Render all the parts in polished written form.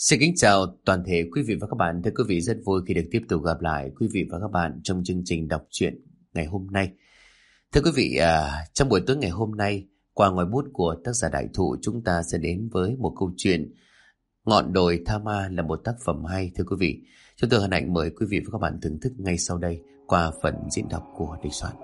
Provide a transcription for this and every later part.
Xin kính chào toàn thể quý vị và các bạn. Thưa quý vị, rất vui khi được tiếp tục gặp lại quý vị và các bạn trong chương trình đọc truyện ngày hôm nay. Thưa quý vị, trong buổi tối ngày hôm nay, qua ngòi bút của tác giả Đại Thụ, chúng ta sẽ đến với một câu chuyện Ngọn đồi Tha Ma, là một tác phẩm hay. Thưa quý vị, chúng tôi hân hạnh mời quý vị và các bạn thưởng thức ngay sau đây qua phần diễn đọc của Địch Soạn.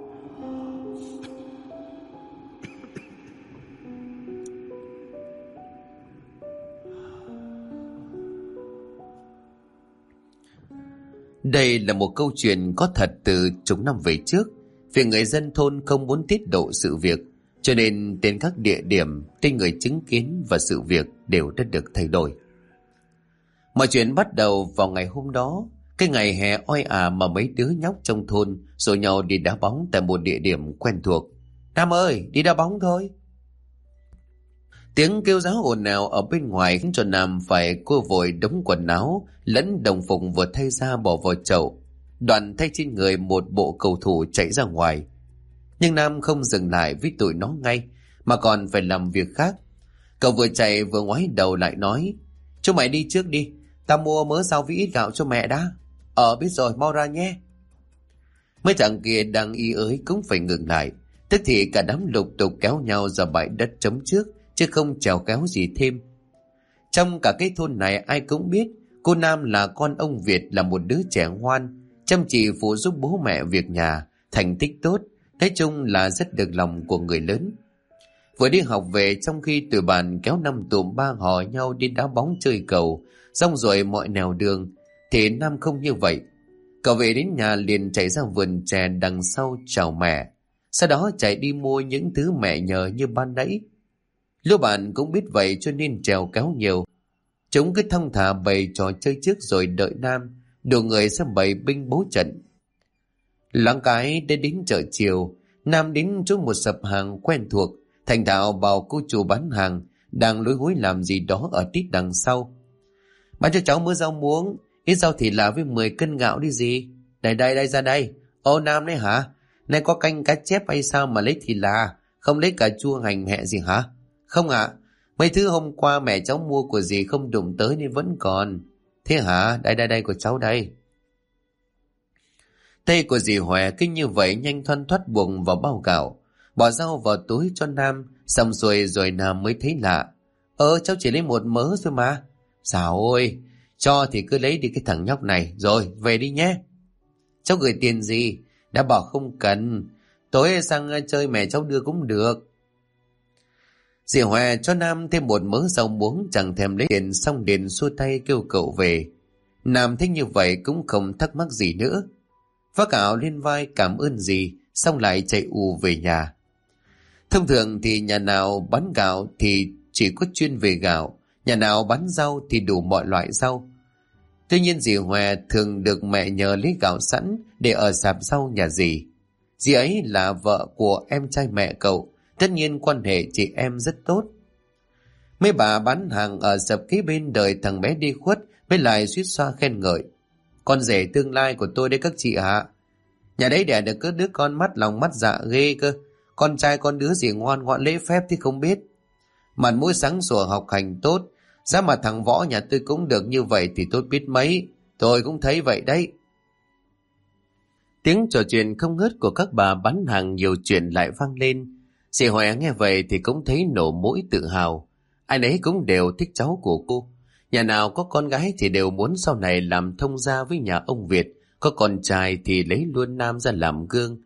Đây là một câu chuyện có thật từ chục năm về trước. Vì người dân thôn không muốn tiết lộ sự việc, cho nên tên các địa điểm, tên người chứng kiến và sự việc đều đã được thay đổi. Mọi chuyện bắt đầu vào ngày hôm đó, cái ngày hè oi ả mà mấy đứa nhóc trong thôn rủ nhau đi đá bóng tại một địa điểm quen thuộc. Nam ơi, đi đá bóng thôi. Tiếng kêu giáo ồn ào ở bên ngoài khiến cho Nam phải cua vội đống quần áo lẫn đồng phục vừa thay ra bỏ vào chậu, đoạn thay trên người một bộ cầu thủ chạy ra ngoài. Nhưng Nam không dừng lại với tụi nó ngay, mà còn phải làm việc khác. Cậu vừa chạy vừa ngoái đầu lại nói: "Chúng mày đi trước đi, tao mua mớ rau với ít gạo cho mẹ đã." Biết rồi, mau ra nhé." Mấy thằng kia đang ý ới cũng phải ngừng lại, tức thì cả đám lục tục kéo nhau ra bãi đất trống trước, chứ không chèo kéo gì thêm. Trong cả cái thôn này ai cũng biết cô Nam là con ông Việt, là một đứa trẻ ngoan, chăm chỉ phụ giúp bố mẹ việc nhà, thành tích tốt, nói chung là rất được lòng của người lớn. Vừa đi học về, trong khi tụi bạn kéo năm tụm ba hò nhau đi đá bóng chơi cầu, xong rồi mọi nẻo đường, thì Nam không như vậy. Cậu về đến nhà liền chạy ra vườn chè đằng sau chào mẹ, sau đó chạy đi mua những thứ mẹ nhờ như ban nãy. Lũ bạn cũng biết vậy cho nên trèo kéo nhiều. Chúng cứ thong thả bày trò chơi trước rồi đợi Nam đủ người sẽ bày binh bố trận. Loáng cái đến chợ chiều, Nam đến chỗ một sập hàng quen thuộc, thành thạo bảo cô chủ bán hàng đang lối hối làm gì đó ở tít đằng sau: "Bán cho cháu mớ rau muống, ít rau thịt lạ với 10 cân gạo đi gì." Đây ra đây." Nam đấy hả? Nay có canh cá chép hay sao mà lấy thịt lạ, không lấy cà chua hành hẹ gì hả?" "Không ạ, mấy thứ hôm qua mẹ cháu mua của dì không đụng tới nên vẫn còn." "Thế hả? Đây của cháu đây." Tay của dì Hòe kinh như vậy nhanh thoăn thoắt buông vào bao gạo, bỏ rau vào túi cho Nam, xong rồi Nam mới thấy lạ: Cháu chỉ lấy một mớ thôi mà." "Dào ôi, cho thì cứ lấy đi cái thằng nhóc này, rồi về đi nhé." "Cháu gửi tiền gì?" "Đã bảo không cần, tối sang chơi mẹ cháu đưa cũng được." Dì Hòe cho Nam thêm một mớ rau muống, chẳng thèm lấy tiền, xong liền xua tay kêu cậu về. Nam thấy như vậy cũng không thắc mắc gì nữa, vác gạo lên vai cảm ơn dì, xong lại chạy ù về nhà. Thông thường thì nhà nào bán gạo thì chỉ có chuyên về gạo, nhà nào bán rau thì đủ mọi loại rau. Tuy nhiên dì Hòe thường được mẹ nhờ lấy gạo sẵn để ở sạp rau nhà dì. Dì ấy là vợ của em trai mẹ cậu, tất nhiên quan hệ chị em rất tốt. Mấy bà bán hàng ở sập kế bên đợi thằng bé đi khuất mới lại suýt xoa khen ngợi: "Con rể tương lai của tôi đấy các chị ạ. Nhà đấy đẻ được cứ đứa con mắt lòng mắt dạ ghê cơ. Con trai con đứa gì ngoan ngoãn lễ phép thì không biết. Mặt mũi sáng sủa học hành tốt. Giá mà thằng Võ nhà tôi cũng được như vậy thì tốt biết mấy. Tôi cũng thấy vậy đấy." Tiếng trò chuyện không ngớt của các bà bán hàng nhiều chuyện lại vang lên. Dì Hòe nghe vậy thì cũng thấy nổ mũi tự hào. Ai nấy cũng đều thích cháu của cô. Nhà nào có con gái thì đều muốn sau này làm thông gia với nhà ông Việt, có con trai thì lấy luôn Nam ra làm gương.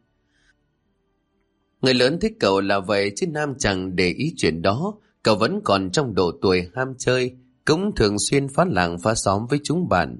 Người lớn thích cậu là vậy, chứ Nam chẳng để ý chuyện đó. Cậu vẫn còn trong độ tuổi ham chơi, cũng thường xuyên phá làng phá xóm với chúng bạn.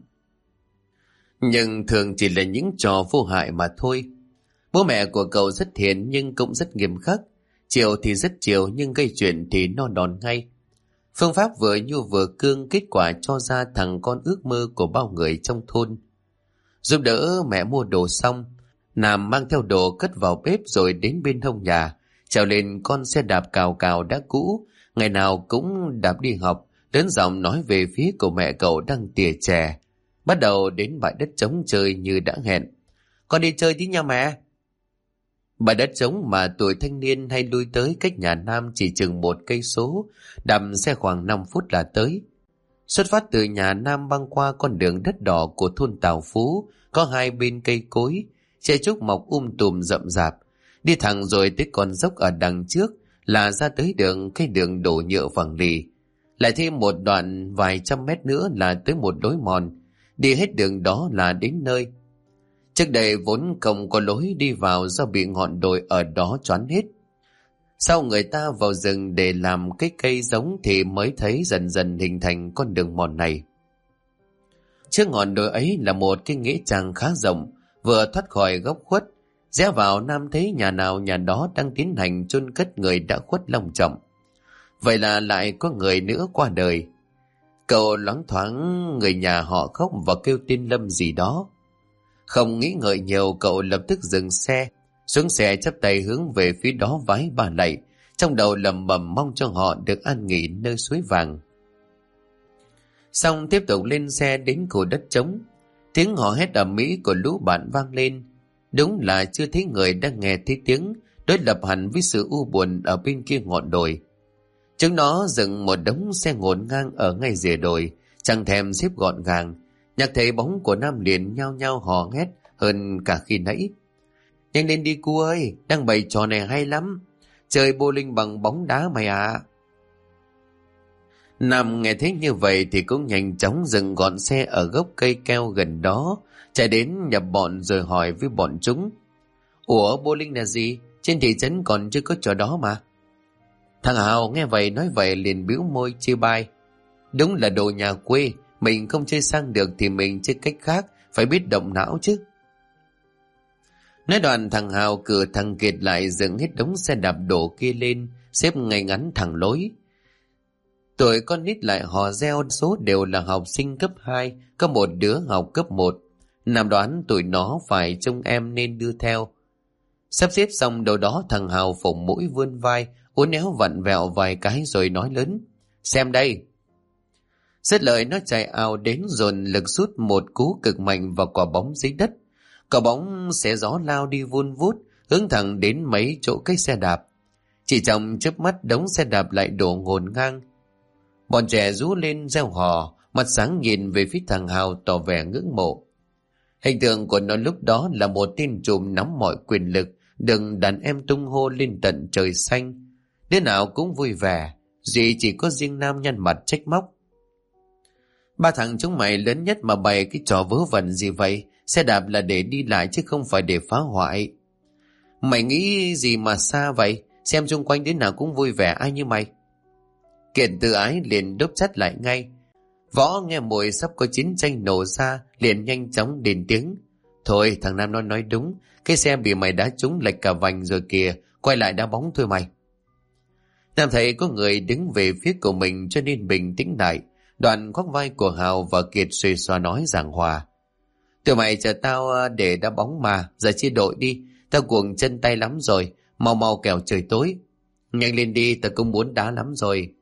Nhưng thường chỉ là những trò vô hại mà thôi. Bố mẹ của cậu rất hiền nhưng cũng rất nghiêm khắc. Chiều thì rất chiều nhưng gây chuyện thì no đòn ngay. Phương pháp vừa nhu vừa cương, kết quả cho ra thằng con ước mơ của bao người trong thôn. Giúp đỡ mẹ mua đồ xong, Nam mang theo đồ cất vào bếp rồi đến bên hông nhà, trèo lên con xe đạp cào cào đã cũ, ngày nào cũng đạp đi học, lớn giọng nói về phía của mẹ cậu đang tỉa chè. Bắt đầu đến bãi đất trống chơi như đã hẹn: "Con đi chơi tí nha mẹ." Bãi đất trống mà tuổi thanh niên hay lui tới cách nhà Nam chỉ chừng 1 cây số, đạp xe khoảng 5 phút là tới. Xuất phát từ nhà Nam băng qua con đường đất đỏ của thôn Tào Phú, có hai bên cây cối, tre trúc mọc tùm rậm rạp. Đi thẳng rồi tới con dốc ở đằng trước là ra tới cái đường đổ nhựa phẳng lì. Lại thêm một đoạn vài trăm mét nữa là tới một lối mòn. Đi hết đường đó là đến nơi. Trước đây vốn không có lối đi vào do bị ngọn đồi ở đó choán hết. Sau người ta vào rừng để làm cái cây giống thì mới thấy dần dần hình thành con đường mòn này. Trước ngọn đồi ấy là một cái nghĩa trang khá rộng, vừa thoát khỏi góc khuất. Rẽ vào Nam thấy nhà nào nhà đó đang tiến hành chôn cất người đã khuất long trọng. Vậy là lại có người nữa qua đời. Cậu loáng thoáng người nhà họ khóc và kêu tên Lâm gì đó. Không nghĩ ngợi nhiều, cậu lập tức dừng xe, xuống xe chắp tay hướng về phía đó vái ba lạy, trong đầu lẩm bẩm mong cho họ được an nghỉ nơi suối vàng. Xong tiếp tục lên xe đến khu đất trống. Tiếng hò hét ầm ĩ của lũ bạn vang lên. Đúng là chưa thấy người đang nghe thấy tiếng, đối lập hẳn với sự u buồn ở bên kia ngọn đồi. Chúng nó dựng một đống xe ngổn ngang ở ngay rìa đồi, chẳng thèm xếp gọn gàng. Nhạc thấy bóng của Nam liền nhao nhao hò hét hơn cả khi nãy. Nhanh lên đi cu ơi, đang bày trò này hay lắm. Chơi bowling bằng bóng đá mày à. Nam nghe thấy như vậy thì cũng nhanh chóng dừng gọn xe ở gốc cây keo gần đó, chạy đến nhập bọn rồi hỏi với bọn chúng. Ủa, bowling là gì? Trên thị trấn còn chưa có trò đó mà. Thằng Hào nghe vậy nói vậy liền bĩu môi chê bai. Đúng là đồ nhà quê, mình không chơi sang được thì mình chơi cách khác, phải biết động não chứ. Nói đoạn thằng Hào cử thằng Kiệt lại dựng hết đống xe đạp đổ kia lên, xếp ngay ngắn thẳng lối. Tuổi con nít lại hò reo, số đều là học sinh cấp 2, có một đứa học cấp 1. Nam đoán tụi nó phải trông em nên đưa theo. Sắp xếp xong đâu đó thằng Hào phồng mũi vươn vai, uốn éo vặn vẹo vài cái rồi nói lớn. Xem đây. Dứt lời nó chạy ào đến dồn lực sút một cú cực mạnh vào quả bóng dưới đất. Quả bóng xé gió lao đi vun vút, hướng thẳng đến mấy chỗ cái xe đạp. Chỉ trong chớp mắt đống xe đạp lại đổ ngổn ngang. Bọn trẻ rú lên reo hò, mặt sáng nhìn về phía thằng Hào tỏ vẻ ngưỡng mộ. Hình tượng của nó lúc đó là một tên trùm nắm mọi quyền lực, đừng đàn em tung hô lên tận trời xanh. Đứa nào cũng vui vẻ, duy chỉ có riêng Nam nhăn mặt trách móc. Ba thằng chúng mày lớn nhất mà bày cái trò vớ vẩn gì vậy? Xe đạp là để đi lại chứ không phải để phá hoại. Mày nghĩ gì mà xa vậy? Xem xung quanh đứa nào cũng vui vẻ ai như mày. Kiệt Tự Ái liền đốc chắt lại ngay. Võ nghe mùi sắp có chiến tranh nổ ra, liền nhanh chóng đền tiếng. Thôi thằng Nam nó nói đúng, cái xe bị mày đá trúng lệch cả vành rồi kìa, quay lại đá bóng thôi mày. Nam thấy có người đứng về phía của mình cho nên bình tĩnh lại. Đoạn khoác vai của Hào và Kiệt xuề xoa nói giảng hòa. Tụi mày chờ tao để đá bóng mà, giờ chia đội đi, tao cuồng chân tay lắm rồi, mau mau kẻo trời tối. Nhanh lên đi, tao cũng muốn đá lắm rồi.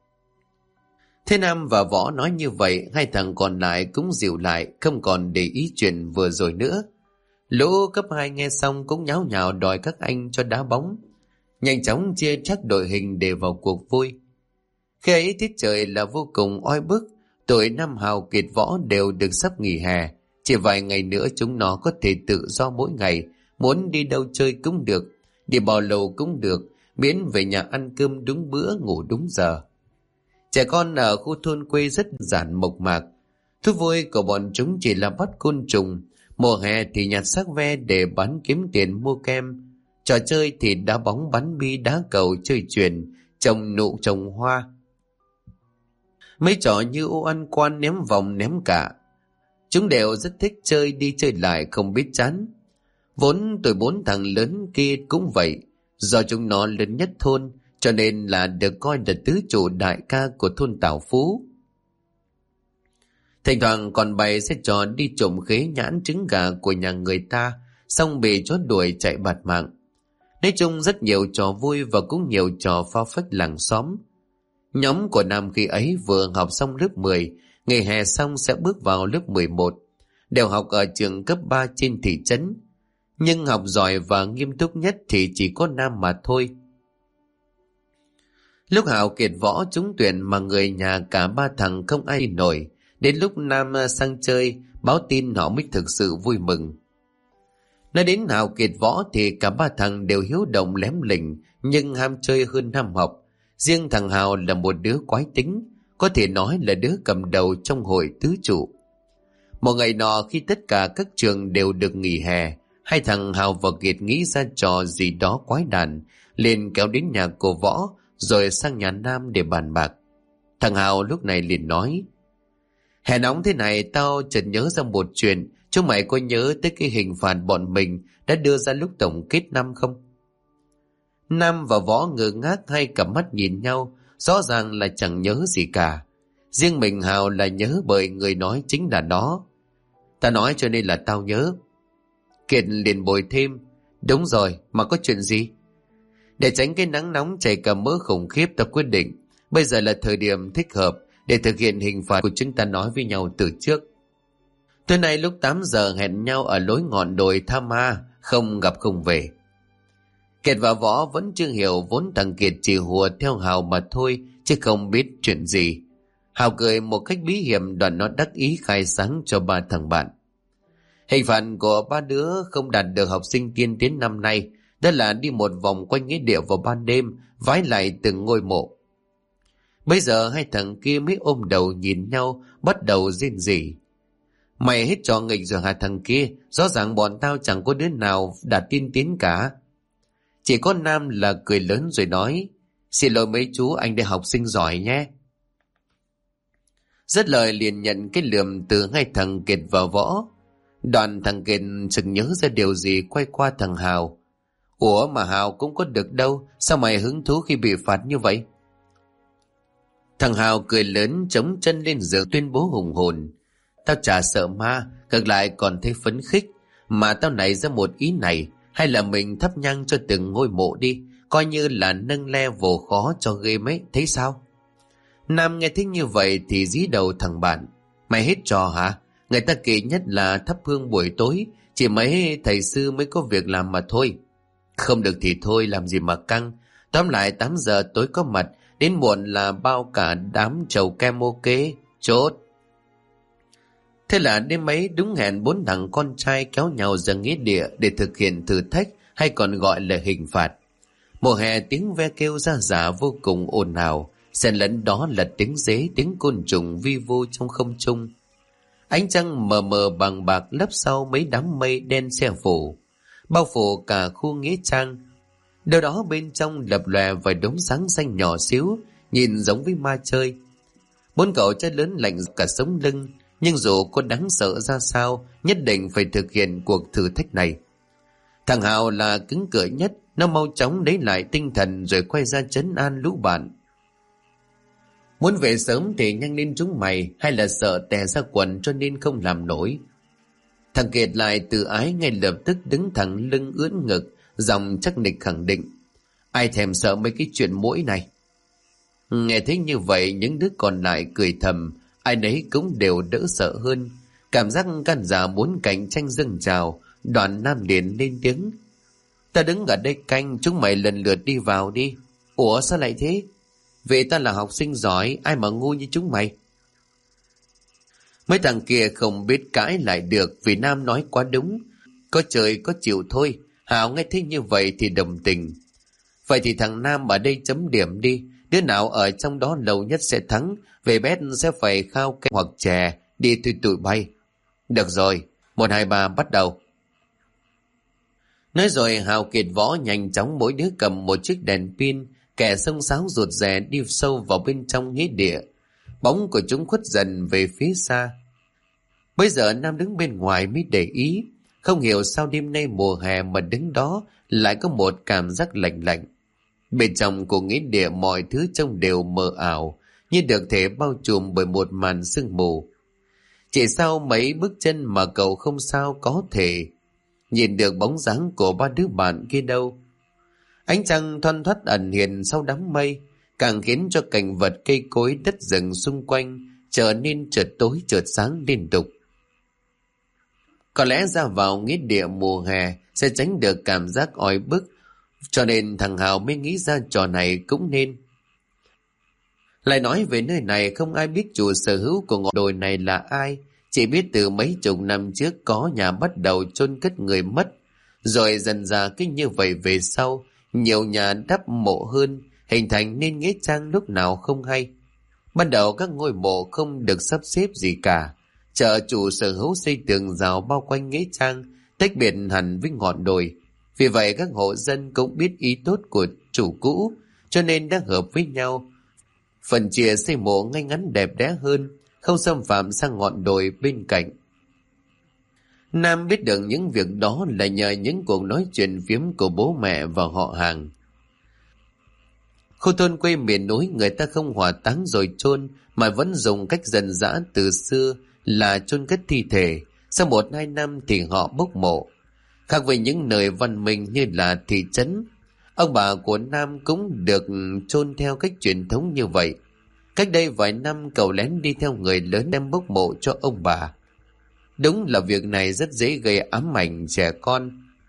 Thế Nam và Võ nói như vậy, hai thằng còn lại cũng dịu lại, không còn để ý chuyện vừa rồi nữa. Lũ cấp 2 nghe xong cũng nháo nhào đòi các anh cho đá bóng. Nhanh chóng chia chắc đội hình để vào cuộc vui. Khi ấy tiết trời là vô cùng oi bức, tụi Nam Hào Kiệt Võ đều được sắp nghỉ hè. Chỉ vài ngày nữa chúng nó có thể tự do mỗi ngày, muốn đi đâu chơi cũng được, đi bao lâu cũng được, miễn về nhà ăn cơm đúng bữa ngủ đúng giờ. Trẻ con ở khu thôn quê rất giản mộc mạc. Thú vui của bọn chúng chỉ là bắt côn trùng, mùa hè thì nhặt xác ve để bán kiếm tiền mua kem. Trò chơi thì đá bóng, bắn bi, đá cầu, chơi chuyền, trồng nụ trồng hoa. Mấy trò như ô ăn quan, ném vòng, ném cả. Chúng đều rất thích chơi đi chơi lại không biết chán. Vốn tuổi 4 thằng lớn kia cũng vậy. Do chúng nó lớn nhất thôn, cho nên là được coi là tứ chủ đại ca của thôn Tảo Phú. Thỉnh thoảng còn bày sẽ trò đi trộm khế nhãn trứng gà của nhà người ta, xong bị chó đuổi chạy bạt mạng. Nói chung rất nhiều trò vui và cũng nhiều trò phá phách làng xóm. Nhóm của Nam khi ấy vừa học xong lớp 10, nghỉ hè xong sẽ bước vào lớp 11, đều học ở trường cấp 3 trên thị trấn. Nhưng học giỏi và nghiêm túc nhất thì chỉ có Nam mà thôi. Lúc Hào kiệt võ trúng tuyển mà người nhà cả ba thằng không ai nổi. Đến lúc Nam sang chơi báo tin họ mới thực sự vui mừng. Nói đến Hào kiệt võ thì cả ba thằng đều hiếu động lém lỉnh nhưng ham chơi hơn ham học. Riêng thằng Hào là một đứa quái tính, có thể nói là đứa cầm đầu trong hội tứ trụ. Một ngày nọ khi tất cả các trường đều được nghỉ hè, hai thằng Hào và Kiệt nghĩ ra trò gì đó quái đản, liền kéo đến nhà cô Võ rồi sang nhà Nam để bàn bạc. Thằng Hào lúc này liền nói: Hè nóng thế này tao chợt nhớ ra một chuyện, chúng mày có nhớ tới cái hình phạt bọn mình đã đưa ra lúc tổng kết năm không? Nam và Võ ngơ ngác hai cặp mắt nhìn nhau, rõ ràng là chẳng nhớ gì cả. Riêng mình Hào là nhớ bởi người nói chính là nó. Ta nói cho nên là tao nhớ. Kiệt liền bồi thêm: Đúng rồi, mà có chuyện gì? Để tránh cái nắng nóng chảy cả mỡ khủng khiếp, ta quyết định bây giờ là thời điểm thích hợp để thực hiện hình phạt của chúng ta nói với nhau từ trước. Tối nay lúc 8 giờ hẹn nhau ở lối ngọn đồi Tha Ma, không gặp không về. Kiệt và Võ vẫn chưa hiểu, vốn thằng Kiệt chỉ hùa theo Hào mà thôi, chứ không biết chuyện gì. Hào cười một cách bí hiểm, đoạn nó đắc ý khai sáng cho ba thằng bạn. Hình phạt của ba đứa không đạt được học sinh tiên tiến năm nay, đó là đi một vòng quanh nghĩa địa vào ban đêm, vái lại từng ngôi mộ. Bây giờ hai thằng kia mới ôm đầu nhìn nhau, bắt đầu rên rỉ. Mày hết trò nghịch rồi hả thằng kia? Rõ ràng bọn tao chẳng có đứa nào đạt tiên tiến cả. Chỉ có Nam là cười lớn rồi nói: Xin lỗi mấy chú, anh đây học sinh giỏi nhé. Dứt lời liền nhận cái lườm từ hai thằng Kiệt và Võ. Đoạn thằng Kiệt sực nhớ ra điều gì, quay qua thằng Hào: Ủa mà Hào cũng có được đâu, sao mày hứng thú khi bị phạt như vậy? Thằng Hào cười lớn chống chân lên giường tuyên bố hùng hồn: Tao chả sợ ma, ngược lại còn thấy phấn khích. Mà tao nảy ra một ý này, hay là mình thắp nhang cho từng ngôi mộ đi, coi như là nâng level khó cho game ấy, thấy sao? Nam nghe thích như vậy thì dí đầu thằng bạn: Mày hết trò hả? Người ta kỵ nhất là thắp hương buổi tối, chỉ mấy thầy sư mới có việc làm mà thôi. Không được thì thôi, làm gì mà căng. Tóm lại 8 giờ tối có mặt, đến muộn là bao cả đám trầu kem ok, chốt. Thế là đêm ấy đúng hẹn, 4 thằng con trai kéo nhau ra nghĩa địa để thực hiện thử thách, hay còn gọi là hình phạt. Mùa hè tiếng ve kêu ra rả vô cùng ồn ào, xen lẫn đó là tiếng dế, tiếng côn trùng vi vu trong không trung. Ánh trăng mờ mờ bằng bạc lấp sau mấy đám mây đen che phủ, bao phủ cả khu nghĩa trang. Đâu đó bên trong lập lòe vài đống sáng xanh nhỏ xíu, nhìn giống với ma chơi. 4 cậu trai lớn lạnh cả sống lưng, nhưng dù có đáng sợ ra sao, nhất định phải thực hiện cuộc thử thách này. Thằng Hào là cứng cỏi nhất, nó mau chóng lấy lại tinh thần rồi quay ra trấn an lũ bạn. Muốn về sớm thì nhanh lên chúng mày, hay là sợ tè ra quần cho nên không làm nổi? Thằng Kiệt lại tự ái ngay lập tức đứng thẳng lưng ưỡn ngực, giọng chắc nịch khẳng định: Ai thèm sợ mấy cái chuyện mũi này? Nghe thấy như vậy, những đứa còn lại cười thầm, ai nấy cũng đều đỡ sợ hơn. Cảm giác can giả muốn cạnh tranh dâng trào. Đoàn Nam liền lên tiếng: Ta đứng ở đây canh, chúng mày lần lượt đi vào đi. Ủa sao lại thế? Vì ta là học sinh giỏi, ai mà ngu như chúng mày? Mấy thằng kia không biết cãi lại được, vì Nam nói quá đúng. Có trời có chịu thôi. Hào nghe thấy như vậy thì đồng tình: Vậy thì thằng Nam ở đây chấm điểm đi. Đứa nào ở trong đó lâu nhất sẽ thắng. Về bét sẽ phải khao cây hoặc chè, đi tụi bay. Được rồi, 1, 2, 3 bắt đầu. Nói rồi Hào, Kiệt, Võ nhanh chóng mỗi đứa cầm một chiếc đèn pin, kẻ xông xáo rụt rè đi sâu vào bên trong nghĩa địa. Bóng của chúng khuất dần về phía xa. Bây giờ Nam đứng bên ngoài mới để ý, không hiểu sao đêm nay mùa hè mà đứng đó lại có một cảm giác lạnh lạnh. Bên trong của nghĩa địa mọi thứ trông đều mờ ảo, như được thể bao trùm bởi một màn sương mù. Chỉ sau mấy bước chân mà cậu không sao có thể nhìn được bóng dáng của ba đứa bạn kia đâu. Ánh trăng thoăn thoắt ẩn hiện sau đám mây, càng khiến cho cảnh vật cây cối đất rừng xung quanh trở nên chợt tối chợt sáng liên tục. Có lẽ ra vào nghĩa địa mùa hè sẽ tránh được cảm giác oi bức, cho nên thằng Hào mới nghĩ ra trò này cũng nên. Lại nói về nơi này, không ai biết chủ sở hữu của ngọn đồi này là ai, chỉ biết từ mấy chục năm trước có nhà bắt đầu chôn cất người mất, rồi dần dà cứ như vậy về sau, nhiều nhà đắp mộ hơn, hình thành nên nghĩa trang lúc nào không hay. Ban đầu các ngôi mộ không được sắp xếp gì cả, chờ chủ sở hữu xây tường rào bao quanh nghĩa trang, tách biệt hẳn với ngọn đồi. Vì vậy các hộ dân cũng biết ý tốt của chủ cũ, cho nên đã hợp với nhau, phần chia xây mộ ngay ngắn đẹp đẽ hơn, không xâm phạm sang ngọn đồi bên cạnh. Nam biết được những việc đó là nhờ những cuộc nói chuyện phiếm của bố mẹ và họ hàng. Khu thôn quê miền núi người ta không hỏa táng rồi chôn, mà vẫn dùng cách dân dã từ xưa là chôn cất thi thể, sau 1-2 năm thì họ bốc mộ. Khác với những nơi văn minh như là thị trấn, ông bà của Nam cũng được chôn theo cách truyền thống như vậy. Cách đây vài năm cậu lén đi theo người lớn đem bốc mộ cho ông bà. Đúng là việc này rất dễ gây ám ảnh trẻ con.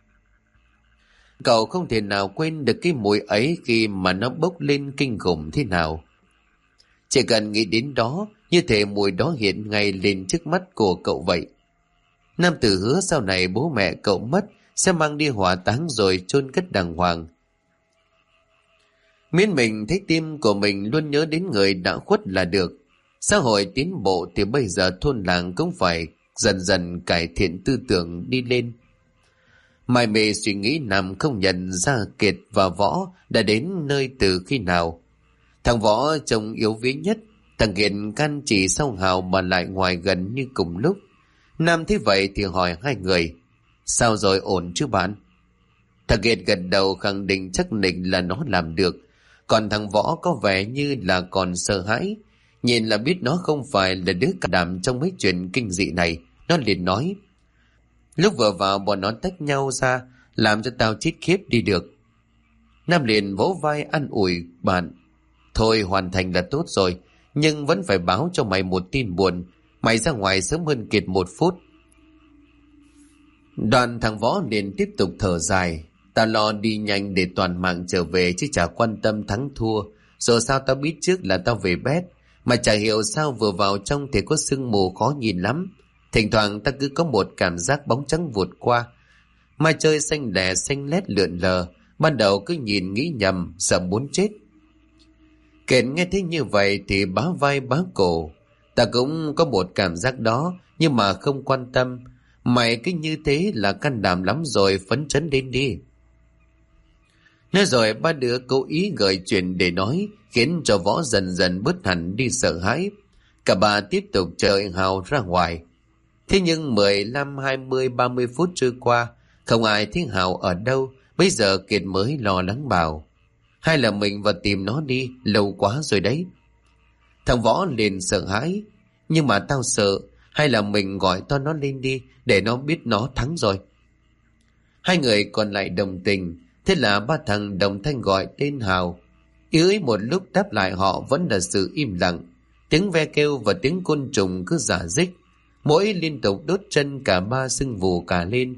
Cậu không thể nào quên được cái mùi ấy khi mà nó bốc lên kinh khủng thế nào. Chỉ cần nghĩ đến đó, như thể mùi đó hiện ngay lên trước mắt của cậu vậy. Nam tự hứa sau này bố mẹ cậu mất sẽ mang đi hỏa táng rồi chôn cất đàng hoàng. Miễn mình thấy tim của mình luôn nhớ đến người đã khuất là được. Xã hội tiến bộ thì bây giờ thôn làng cũng phải dần dần cải thiện tư tưởng đi lên. Mải mê suy nghĩ Nam không nhận ra Kiệt và Võ đã đến nơi từ khi nào. Thằng Võ trông yếu vía nhất, thằng Kiệt can chỉ sau Hào mà lại ngoài gần như cùng lúc. Nam thấy vậy thì hỏi hai người, sao rồi, ổn chứ bạn? Thằng Kiệt gật đầu khẳng định chắc nịch là nó làm được. Còn thằng Võ có vẻ như là còn sợ hãi, nhìn là biết nó không phải là đứa cả đảm trong mấy chuyện kinh dị này. Nó liền nói, lúc vừa vào bọn nó tách nhau ra, làm cho tao chết khiếp đi được. Nam liền vỗ vai an ủi bạn, thôi hoàn thành là tốt rồi, nhưng vẫn phải báo cho mày một tin buồn, mày ra ngoài sớm hơn Kiệt 1 phút. Đoàn thằng Võ liền tiếp tục thở dài, tao lo đi nhanh để toàn mạng trở về chứ chả quan tâm thắng thua, rồi sao tao biết trước là tao về bét, mà chả hiểu sao vừa vào trong thì có sương mù khó nhìn lắm. Thỉnh thoảng ta cứ có một cảm giác bóng trắng vụt qua. Mai trời xanh lẻ xanh lét lượn lờ, ban đầu cứ nhìn nghĩ nhầm, sợ muốn chết. Kiệt nghe thấy như vậy thì bá vai bá cổ. Ta cũng có một cảm giác đó, nhưng mà không quan tâm. Mày cứ như thế là can đảm lắm rồi, phấn chấn lên đi. Nói rồi ba đứa cố ý gợi chuyện để nói, khiến cho Võ dần dần bớt hẳn đi sợ hãi. Cả ba tiếp tục chờ Hào ra ngoài. Thế nhưng 15, 20, 30 phút trôi qua, không ai thấy Hào ở đâu. Bây giờ Kiệt mới lo lắng bảo, hay là mình vào tìm nó đi, lâu quá rồi đấy. Thằng Võ liền sợ hãi, nhưng mà tao sợ, hay là mình gọi to nó lên đi, để nó biết nó thắng rồi. Hai người còn lại đồng tình, thế là ba thằng đồng thanh gọi tên Hào. Ý ấy một lúc đáp lại họ vẫn là sự im lặng, tiếng ve kêu và tiếng côn trùng cứ rả rích. Mỗi liên tục đốt chân cả ba sưng vù cả lên.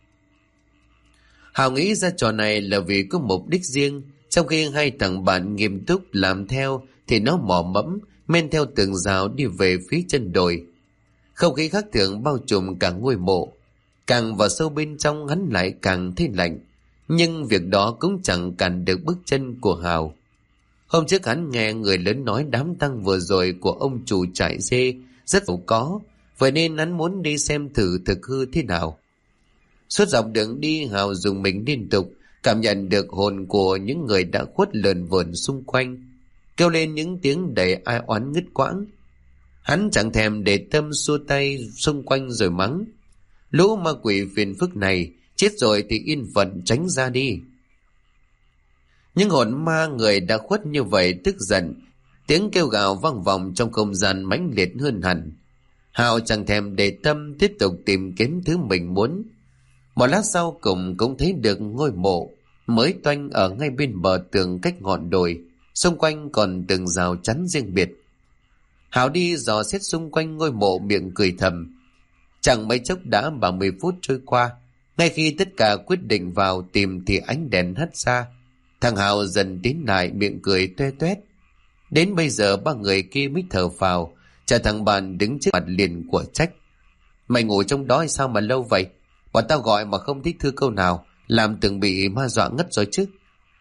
Hào nghĩ ra trò này là vì có mục đích riêng, trong khi hai thằng bạn nghiêm túc làm theo thì nó mò mẫm men theo tường rào đi về phía chân đồi. Không khí khác thường bao trùm cả ngôi mộ, càng vào sâu bên trong hắn lại càng thấy lạnh, nhưng việc đó cũng chẳng cản được bước chân của Hào. Hôm trước hắn nghe người lớn nói đám tang vừa rồi của ông chủ trại dê rất giàu có, vậy nên hắn muốn đi xem thử thực hư thế nào. Suốt dọc đường đi, Hào dùng mình liên tục, cảm nhận được hồn của những người đã khuất lờn vờn xung quanh, kêu lên những tiếng đầy ai oán ngứt quãng. Hắn chẳng thèm để tâm, xua tay xung quanh rồi mắng, lũ ma quỷ phiền phức này, chết rồi thì yên phận tránh ra đi. Những hồn ma người đã khuất như vậy tức giận, tiếng kêu gào vang vọng trong không gian mãnh liệt hơn hẳn. Hào chẳng thèm để tâm, tiếp tục tìm kiếm thứ mình muốn. Một lát sau cùng cũng thấy được ngôi mộ mới toanh ở ngay bên bờ tường cách ngọn đồi, xung quanh còn từng rào chắn riêng biệt. Hào đi dò xét xung quanh ngôi mộ miệng cười thầm. Chẳng mấy chốc đã 30 phút trôi qua, ngay khi tất cả quyết định vào tìm thì ánh đèn hắt ra. Thằng Hào dần tiến lại miệng cười toe toét. Đến bây giờ ba người kia mới thở phào. Cha thằng Bàn đứng trước mặt liền của trách: Mày ngủ trong đó hay sao mà lâu vậy? Bọn tao gọi mà không thích thư câu nào, làm từng bị ma dọa ngất rồi chứ.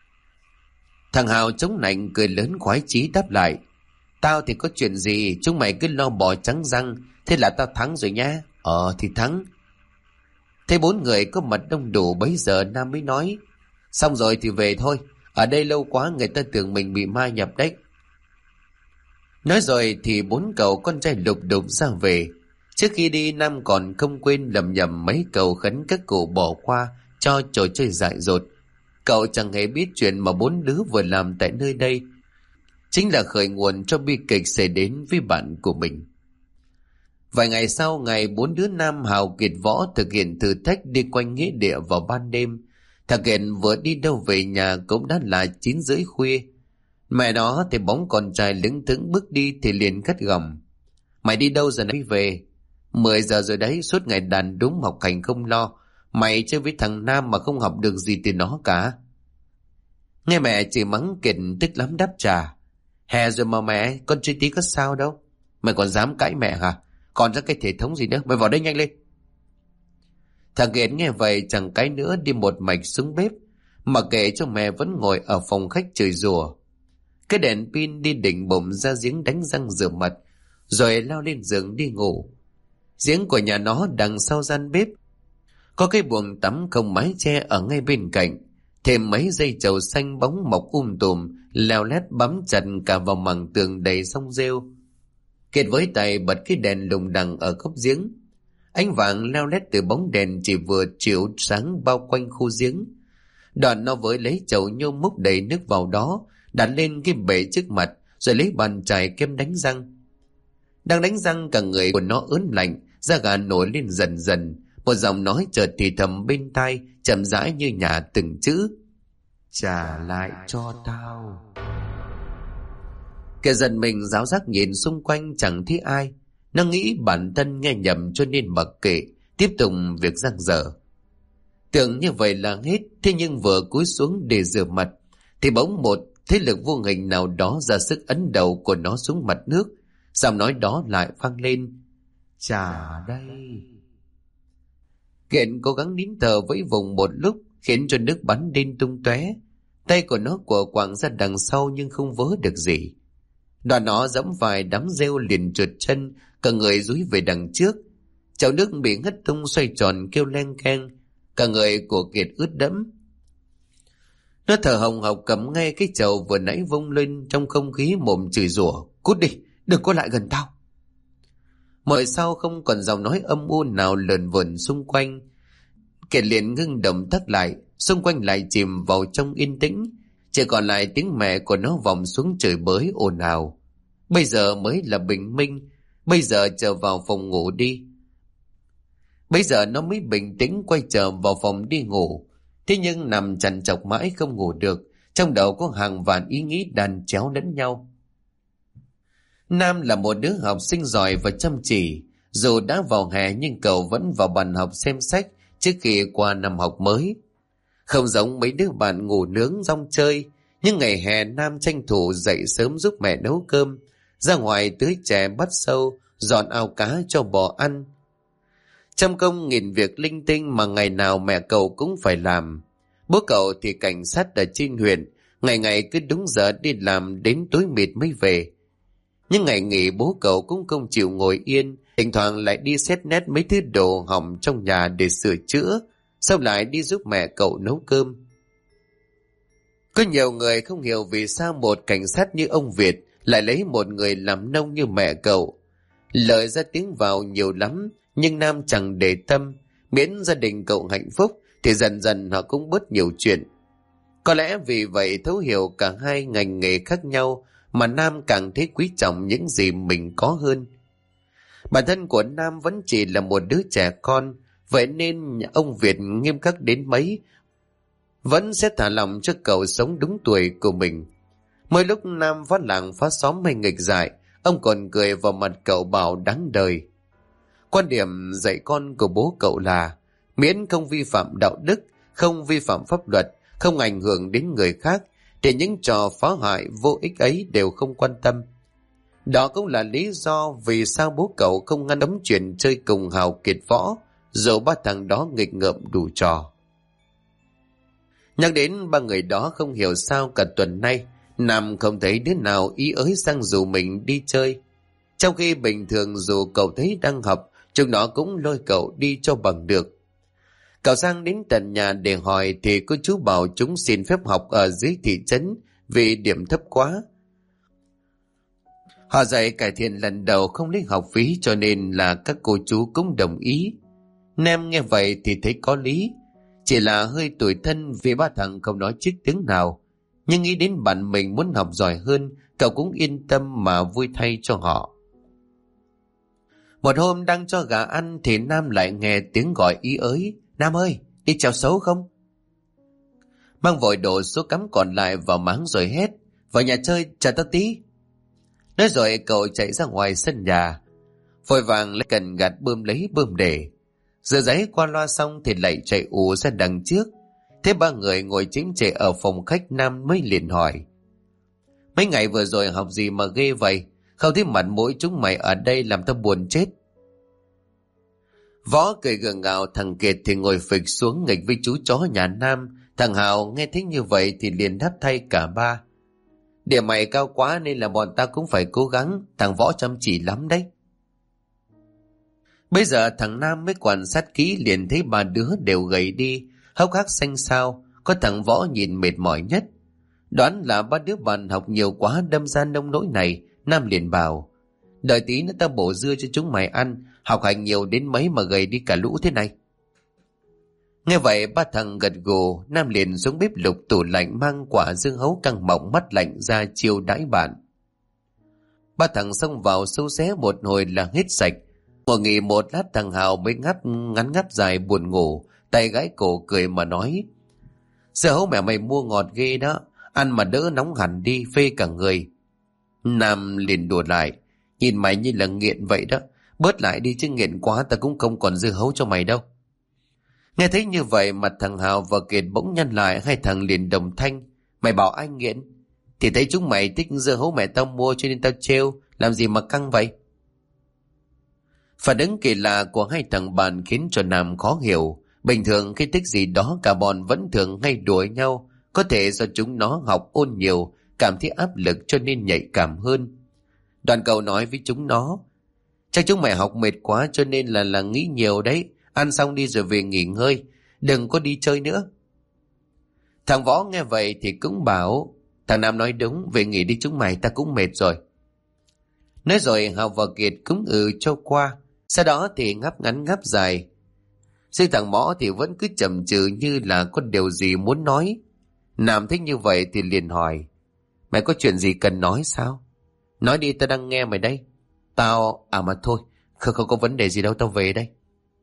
Thằng Hào chống nạnh cười lớn khoái chí đáp lại: Tao thì có chuyện gì, chúng mày cứ lo bò trắng răng. Thế là tao thắng rồi nhá. Thì thắng. Thế bốn người có mặt đông đủ, bấy giờ Nam mới nói: Xong rồi thì về thôi, ở đây lâu quá người ta tưởng mình bị ma nhập đấy. Nói rồi thì bốn cậu con trai lục đục ra về. Trước khi đi, Nam còn không quên lầm nhầm mấy câu khấn các cụ bỏ qua cho trò chơi dại dột. Cậu chẳng hề biết chuyện mà bốn đứa vừa làm tại nơi đây chính là khởi nguồn cho bi kịch xảy đến với bạn của mình. Vài ngày sau, ngày bốn đứa Nam, Hào, Kiệt, Võ thực hiện thử thách đi quanh nghĩa địa vào ban đêm. Thằng Kiệt vừa đi đâu về nhà cũng đã là 9 rưỡi khuya. Mẹ nó thì bóng con trai lững thững bước đi thì liền gắt gỏng: Mày đi đâu giờ này về? 10 giờ rồi đấy, suốt ngày đàn đúng học hành không lo. Mày chơi với thằng Nam mà không học được gì từ nó cả. Nghe mẹ chỉ mắng, Kiệt tức lắm đáp trả: Hè rồi mà mẹ, con chơi tí có sao đâu. Mày còn dám cãi mẹ hả? Còn ra cái thể thống gì nữa, mày vào đây nhanh lên. Thằng Kiệt nghe vậy chẳng cái nữa, đi một mạch xuống bếp, mà kệ cho mẹ vẫn ngồi ở phòng khách chửi rủa. Cái đèn pin đi định bụng ra giếng đánh răng rửa mặt, rồi lao lên giường đi ngủ. Giếng của nhà nó đằng sau gian bếp, có cái buồng tắm không mái che ở ngay bên cạnh, thêm mấy dây trầu xanh bóng mọc tùm leo lét bám chặt cả vào mảng tường đầy song rêu. Kiệt với tay bật cái đèn lùng đằng ở góc giếng. Ánh vàng leo lét từ bóng đèn chỉ vừa chiếu sáng bao quanh khu giếng. Đoạn nó với lấy chậu nhôm múc đầy nước vào đó, đặt lên cái bể trước mặt, rồi lấy bàn chải kem đánh răng. Đang đánh răng, cả người của nó ớn lạnh, da gà nổi lên dần dần. Một giọng nói chợt thì thầm bên tai, chậm rãi như nhả từng chữ: Trả lại cho tao. Kẻ giận mình ráo rác nhìn xung quanh chẳng thấy ai. Nó nghĩ bản thân nghe nhầm cho nên mặc kệ, tiếp tục việc giăng dở. Tưởng như vậy là hết, thế nhưng vừa cúi xuống để rửa mặt thì bỗng một thế lực vô hình nào đó ra sức ấn đầu của nó xuống mặt nước. Giọng nói đó lại vang lên: Trả đây. Kiện cố gắng nín thở với vùng một lúc, khiến cho nước bắn lên tung tóe. Tay của nó của quạng ra đằng sau nhưng không vớ được gì. Đoạn nó giẫm vài đám rêu liền trượt chân, cả người dúi về đằng trước. Chậu nước bị ngất tung xoay tròn kêu leng keng, cả người của Kiệt ướt đẫm. Nó thở hồng hộc cầm ngay cái chậu vừa nãy vung lên trong không khí, mồm chửi rủa: Cút đi, đừng có lại gần tao. Mọi sau không còn giọng nói âm u nào lờn vờn xung quanh. Kiệt liền ngưng động tác lại, xung quanh lại chìm vào trong yên tĩnh, chỉ còn lại tiếng mẹ của nó vọng xuống chửi bới ồn ào. Bây giờ mới là bình minh, bây giờ trở vào phòng ngủ đi. Bây giờ nó mới bình tĩnh quay trở vào phòng đi ngủ. Thế nhưng nằm trằn trọc mãi không ngủ được, trong đầu có hàng vạn ý nghĩ đan chéo lẫn nhau. Nam là một đứa học sinh giỏi và chăm chỉ. Dù đã vào hè nhưng cậu vẫn vào bàn học xem sách trước khi qua năm học mới. Không giống mấy đứa bạn ngủ nướng rong chơi, nhưng ngày hè Nam tranh thủ dậy sớm giúp mẹ nấu cơm, ra ngoài tưới chè bắt sâu, dọn ao cá cho bò ăn. Trăm công nghìn việc linh tinh mà ngày nào mẹ cậu cũng phải làm. Bố cậu thì cảnh sát ở trên huyện, ngày ngày cứ đúng giờ đi làm đến tối mịt mới về. Nhưng ngày nghỉ bố cậu cũng không chịu ngồi yên, thỉnh thoảng lại đi xét nét mấy thứ đồ hỏng trong nhà để sửa chữa, sau lại đi giúp mẹ cậu nấu cơm. Có nhiều người không hiểu vì sao một cảnh sát như ông Việt lại lấy một người làm nông như mẹ cậu. Lời ra tiếng vào nhiều lắm, nhưng Nam chẳng để tâm, miễn gia đình cậu hạnh phúc thì dần dần họ cũng bớt nhiều chuyện. Có lẽ vì vậy thấu hiểu cả hai ngành nghề khác nhau mà Nam càng thấy quý trọng những gì mình có hơn. Bản thân của Nam vẫn chỉ là một đứa trẻ con, vậy nên ông Việt nghiêm khắc đến mấy vẫn sẽ thả lòng cho cậu sống đúng tuổi của mình. Mỗi lúc Nam phá làng phá xóm hay nghịch dại, ông còn cười vào mặt cậu bảo đáng đời. Quan điểm dạy con của bố cậu là miễn không vi phạm đạo đức, không vi phạm pháp luật, không ảnh hưởng đến người khác thì những trò phá hại vô ích ấy đều không quan tâm. Đó cũng là lý do vì sao bố cậu không ngăn đấm chuyện chơi cùng Hào Kiệt Võ, dẫu ba thằng đó nghịch ngợm đủ trò. Nhắc đến ba người đó, không hiểu sao cả tuần nay Nam không thấy đứa nào ý ới sang rủ mình đi chơi. Trong khi bình thường dù cậu thấy đang học, chúng nó cũng lôi cậu đi cho bằng được. Cậu sang đến tận nhà để hỏi thì cô chú bảo chúng xin phép học ở dưới thị trấn vì điểm thấp quá. Họ dạy cải thiện lần đầu không lấy học phí, cho nên là các cô chú cũng đồng ý. Nam nghe vậy thì thấy có lý, chỉ là hơi tủi thân vì ba thằng không nói chiếc tiếng nào. Nhưng nghĩ đến bạn mình muốn học giỏi hơn, cậu cũng yên tâm mà vui thay cho họ. Một hôm đang cho gà ăn thì Nam lại nghe tiếng gọi ý ới. Nam ơi, đi chèo sấu không? Mang vội đổ số cắm còn lại vào máng rồi hét. Vào nhà chơi, chờ tao tí. Nói rồi cậu chạy ra ngoài sân nhà, vội vàng lấy cần gạt bơm lấy bơm để. Rửa giấy qua loa xong thì lại chạy ù ra đằng trước. Thế ba người ngồi chỉnh trệ ở phòng khách, Nam mới liền hỏi. Mấy ngày vừa rồi học gì mà ghê vậy? Không thấy mặt mũi chúng mày ở đây làm tao buồn chết. Võ cười gượng gạo, thằng Kiệt thì ngồi phịch xuống nghịch với chú chó nhà Nam. Thằng Hào nghe thấy như vậy thì liền đáp thay cả ba. Điểm mày cao quá nên là bọn ta cũng phải cố gắng, thằng Võ chăm chỉ lắm đấy. Bây giờ thằng Nam mới quan sát kỹ liền thấy ba đứa đều gầy đi, hốc hác xanh xao, có thằng Võ nhìn mệt mỏi nhất. Đoán là ba đứa bạn học nhiều quá đâm ra nông nỗi này. Nam liền bảo, đợi tí nữa tao bổ dưa cho chúng mày ăn, học hành nhiều đến mấy mà gầy đi cả lũ thế này. Nghe vậy ba thằng gật gù. Nam liền xuống bếp lục tủ lạnh mang quả dưa hấu căng mọng mắt lạnh ra chiêu đãi bạn. Ba thằng xông vào xâu xé một hồi là hết sạch. Ngồi nghỉ một lát thằng Hào mới ngắn ngáp dài buồn ngủ, tay gãi cổ cười mà nói, dưa hấu mẹ mày mua ngọt ghê đó, ăn mà đỡ nóng hẳn đi, phê cả người. Nam liền đùa lại, nhìn mày như là nghiện vậy đó, bớt lại đi chứ nghiện quá ta cũng không còn dưa hấu cho mày đâu. Nghe thấy như vậy mặt thằng Hào và Kiệt bỗng nhăn lại, hai thằng liền đồng thanh, mày bảo anh nghiện thì thấy chúng mày thích dưa hấu mẹ tao mua cho nên tao trêu, làm gì mà căng vậy. Phản ứng kỳ lạ của hai thằng bạn khiến cho Nam khó hiểu. Bình thường khi thích gì đó cả bọn vẫn thường hay đùa nhau, có thể do chúng nó học ôn nhiều, cảm thấy áp lực cho nên nhạy cảm hơn. Đoàn cậu nói với chúng nó, chắc chúng mày học mệt quá cho nên là nghĩ nhiều đấy, ăn xong đi rồi về nghỉ ngơi, đừng có đi chơi nữa. Thằng Võ nghe vậy thì cũng bảo, thằng Nam nói đúng, về nghỉ đi chúng mày, ta cũng mệt rồi. Nói rồi Hào và Kiệt cũng cho qua, sau đó thì ngáp ngắn ngáp dài. Riêng thằng Mõ thì vẫn cứ chầm chừ như là có điều gì muốn nói. Nam thích như vậy thì liền hỏi, mày có chuyện gì cần nói sao? Nói đi, tao đang nghe mày đây. Tao, mà thôi, không có vấn đề gì đâu, tao về đây.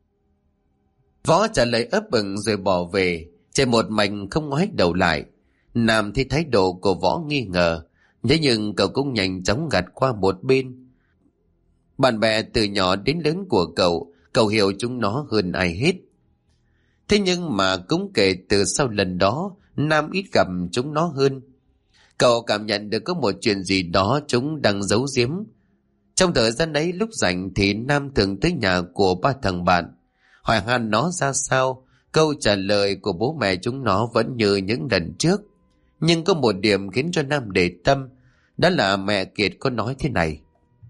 Võ trả lời ấp ừng rồi bỏ về, chạy một mạch không ngoái đầu lại. Nam thấy thái độ của Võ nghi ngờ, thế nhưng cậu cũng nhanh chóng gạt qua một bên. Bạn bè từ nhỏ đến lớn của cậu hiểu chúng nó hơn ai hết. Thế nhưng mà cũng kể từ sau lần đó, Nam ít gặp chúng nó hơn. Cậu cảm nhận được có một chuyện gì đó chúng đang giấu giếm. Trong thời gian ấy lúc rảnh thì Nam thường tới nhà của ba thằng bạn, hỏi han nó ra sao. Câu trả lời của bố mẹ chúng nó vẫn như những lần trước. Nhưng có một điểm khiến cho Nam để tâm, đó là mẹ Kiệt có nói thế này.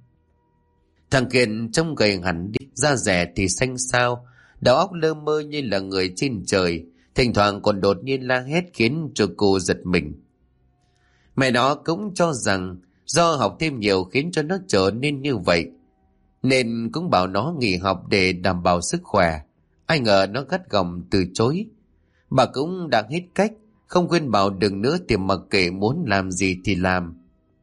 Thằng Kiệt trông gầy hẳn đi, da dẻ thì xanh xao, đầu óc lơ mơ như là người trên trời, thỉnh thoảng còn đột nhiên la hét khiến cho cô giật mình. Mẹ nó cũng cho rằng do học thêm nhiều khiến cho nó trở nên như vậy, nên cũng bảo nó nghỉ học để đảm bảo sức khỏe. Ai ngờ nó gắt gỏng từ chối. Bà cũng đã hết cách, không khuyên bảo đừng nữa thì mặc kệ muốn làm gì thì làm.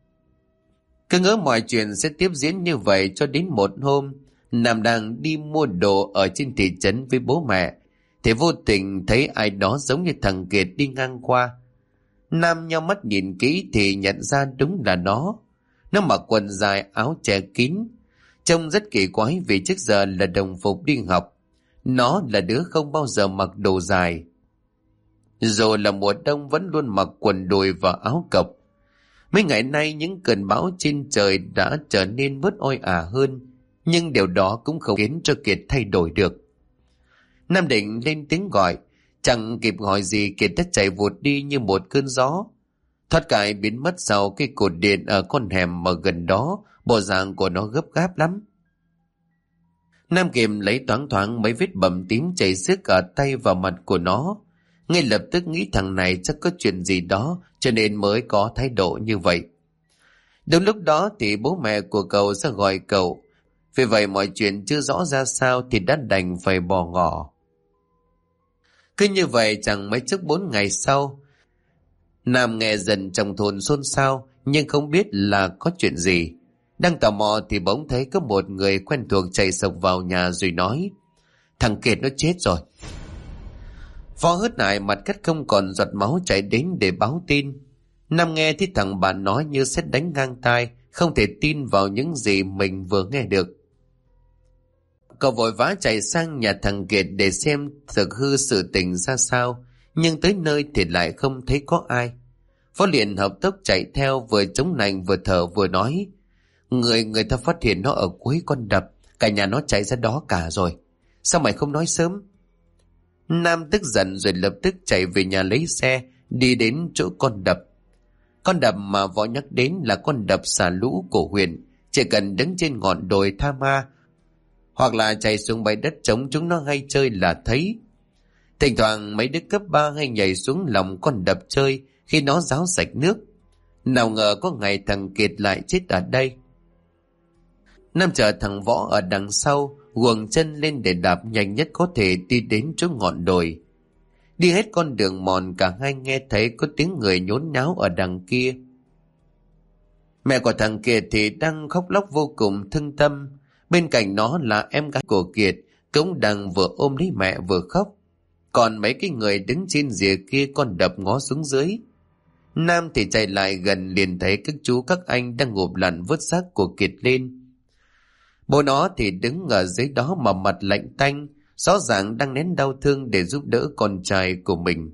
Cứ ngỡ mọi chuyện sẽ tiếp diễn như vậy cho đến một hôm, Nam đang đi mua đồ ở trên thị trấn với bố mẹ, thì vô tình thấy ai đó giống như thằng Kiệt đi ngang qua. Nam nheo mắt nhìn kỹ thì nhận ra đúng là nó. Nó mặc quần dài áo che kín, trông rất kỳ quái vì trước giờ là đồng phục đi học. Nó là đứa không bao giờ mặc đồ dài. Dù là mùa đông vẫn luôn mặc quần đùi và áo cộc. Mấy ngày nay những cơn bão trên trời đã trở nên bớt oi ả hơn, nhưng điều đó cũng không khiến cho Kiệt thay đổi được. Nam định lên tiếng gọi, chẳng kịp hỏi gì Kiệt đã chạy vụt đi như một cơn gió, thoát cái biến mất sau cái cột điện ở con hẻm ở gần đó. Bộ dạng của nó gấp gáp lắm. Nam Kiệm lấy thoáng thoáng mấy vết bầm tím chảy xước ở tay và mặt của nó, ngay lập tức nghĩ thằng này chắc có chuyện gì đó cho nên mới có thái độ như vậy. Đúng lúc đó thì bố mẹ của cậu sẽ gọi cậu, vì vậy mọi chuyện chưa rõ ra sao thì đã đành phải bỏ ngỏ. Cứ như vậy chẳng mấy chốc 4 ngày sau, Nam nghe dần trong thôn xôn xao nhưng không biết là có chuyện gì. Đang tò mò thì bỗng thấy có một người quen thuộc chạy sộc vào nhà rồi nói: "Thằng Kiệt nó chết rồi." Phó hớt hải mặt cắt không còn giọt máu chạy đến để báo tin. Nam nghe thấy thằng bạn nói như sét đánh ngang tai, không thể tin vào những gì mình vừa nghe được. Cậu vội vã chạy sang nhà thằng Kiệt để xem thực hư sự tình ra sao, nhưng tới nơi thì lại không thấy có ai. Phó liền hợp tốc chạy theo, vừa chống nạnh vừa thở vừa nói: Người ta phát hiện nó ở cuối con đập, cả nhà nó chạy ra đó cả rồi. Sao mày không nói sớm?" Nam tức giận rồi lập tức chạy về nhà lấy xe, đi đến chỗ con đập. Con đập mà Võ nhắc đến là con đập xả lũ của huyện. Chỉ cần đứng trên ngọn đồi Tha Ma hoặc là chạy xuống bãi đất trống chúng nó hay chơi là thấy. Thỉnh thoảng mấy đứa cấp 3 hay nhảy xuống lòng con đập chơi khi nó ráo sạch nước. Nào ngờ có ngày thằng Kiệt lại chết ở đây. Nam chở thằng Võ ở đằng sau, guồng chân lên để đạp nhanh nhất có thể đi đến chỗ ngọn đồi. Đi hết con đường mòn, cả hai nghe thấy có tiếng người nhốn nháo ở đằng kia. Mẹ của thằng Kiệt thì đang khóc lóc vô cùng thương tâm. Bên cạnh nó là em gái của Kiệt, cũng đang vừa ôm lấy mẹ vừa khóc. Còn mấy cái người đứng trên rìa kia con đập ngó xuống dưới. Nam thì chạy lại gần liền thấy các chú các anh đang ngụp lặn vớt xác của Kiệt lên. Bố nó thì đứng ở dưới đó mà mặt lạnh tanh, rõ ràng đang nén đau thương để giúp đỡ con trai của mình.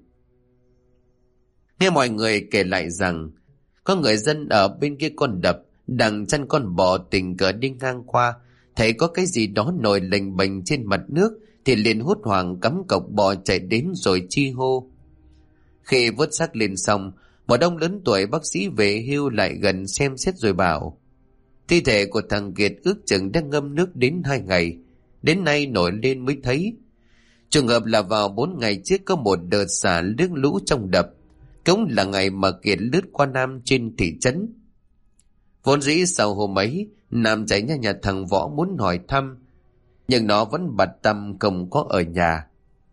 Nghe mọi người kể lại rằng có người dân ở bên kia con đập đang chăn con bò tình cờ đi ngang qua, thấy có cái gì đó nổi lềnh bềnh trên mặt nước thì liền hốt hoảng cắm cọc bò chạy đến rồi chi hô. Khi vớt xác lên xong, một ông lớn tuổi bác sĩ về hưu lại gần xem xét rồi bảo: "Thi thể của thằng Kiệt ước chừng đã ngâm nước đến 2 ngày, đến nay nổi lên mới thấy. Trường hợp là vào 4 ngày trước có một đợt xả nước lũ trong đập, cũng là ngày mà Kiệt lướt qua Nam trên thị trấn." Vốn dĩ sau hôm ấy, Nam chạy nhà thằng Võ muốn hỏi thăm, nhưng nó vẫn bặt tâm không có ở nhà.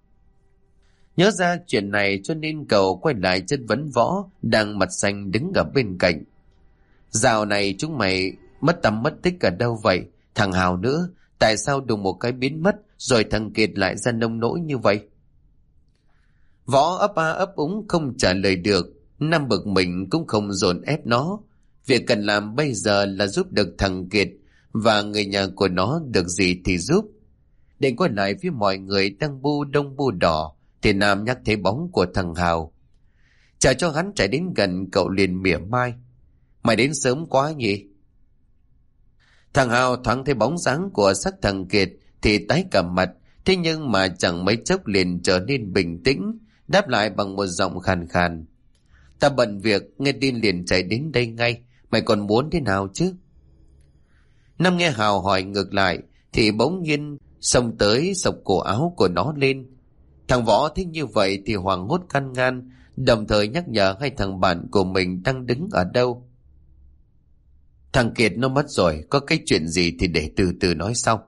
Nhớ ra chuyện này cho nên cậu quay lại chất vấn Võ đang mặt xanh đứng ở bên cạnh. "Dạo này chúng mày mất tăm mất tích ở đâu vậy? Thằng Hào nữa, tại sao đùng một cái biến mất rồi thằng Kiệt lại ra nông nỗi như vậy?" Võ ấp a ấp úng không trả lời được. Nam bực mình cũng không dồn ép nó. Việc cần làm bây giờ là giúp được thằng Kiệt, và người nhà của nó được gì thì giúp. Định quay lại phía mọi người đang bu đông bu đỏ thì Nam nhắc thấy bóng của thằng Hào. Chờ cho hắn chạy đến gần, cậu liền mỉa mai: "Mày đến sớm quá nhỉ?" Thằng Hào thoáng thấy bóng dáng của xác thằng Kiệt thì tái cả mặt, thế nhưng mà chẳng mấy chốc liền trở nên bình tĩnh, đáp lại bằng một giọng khàn khàn: "Ta bận việc, nghe tin liền chạy đến đây ngay, mày còn muốn thế nào chứ?" Nam nghe Hào hỏi ngược lại thì bỗng nhiên xông tới xộc cổ áo của nó lên. Thằng Võ thấy như vậy thì hoảng hốt can ngăn, đồng thời nhắc nhở hai thằng bạn của mình đang đứng ở đâu. "Thằng Kiệt nó mất rồi, có cái chuyện gì thì để từ từ nói sau."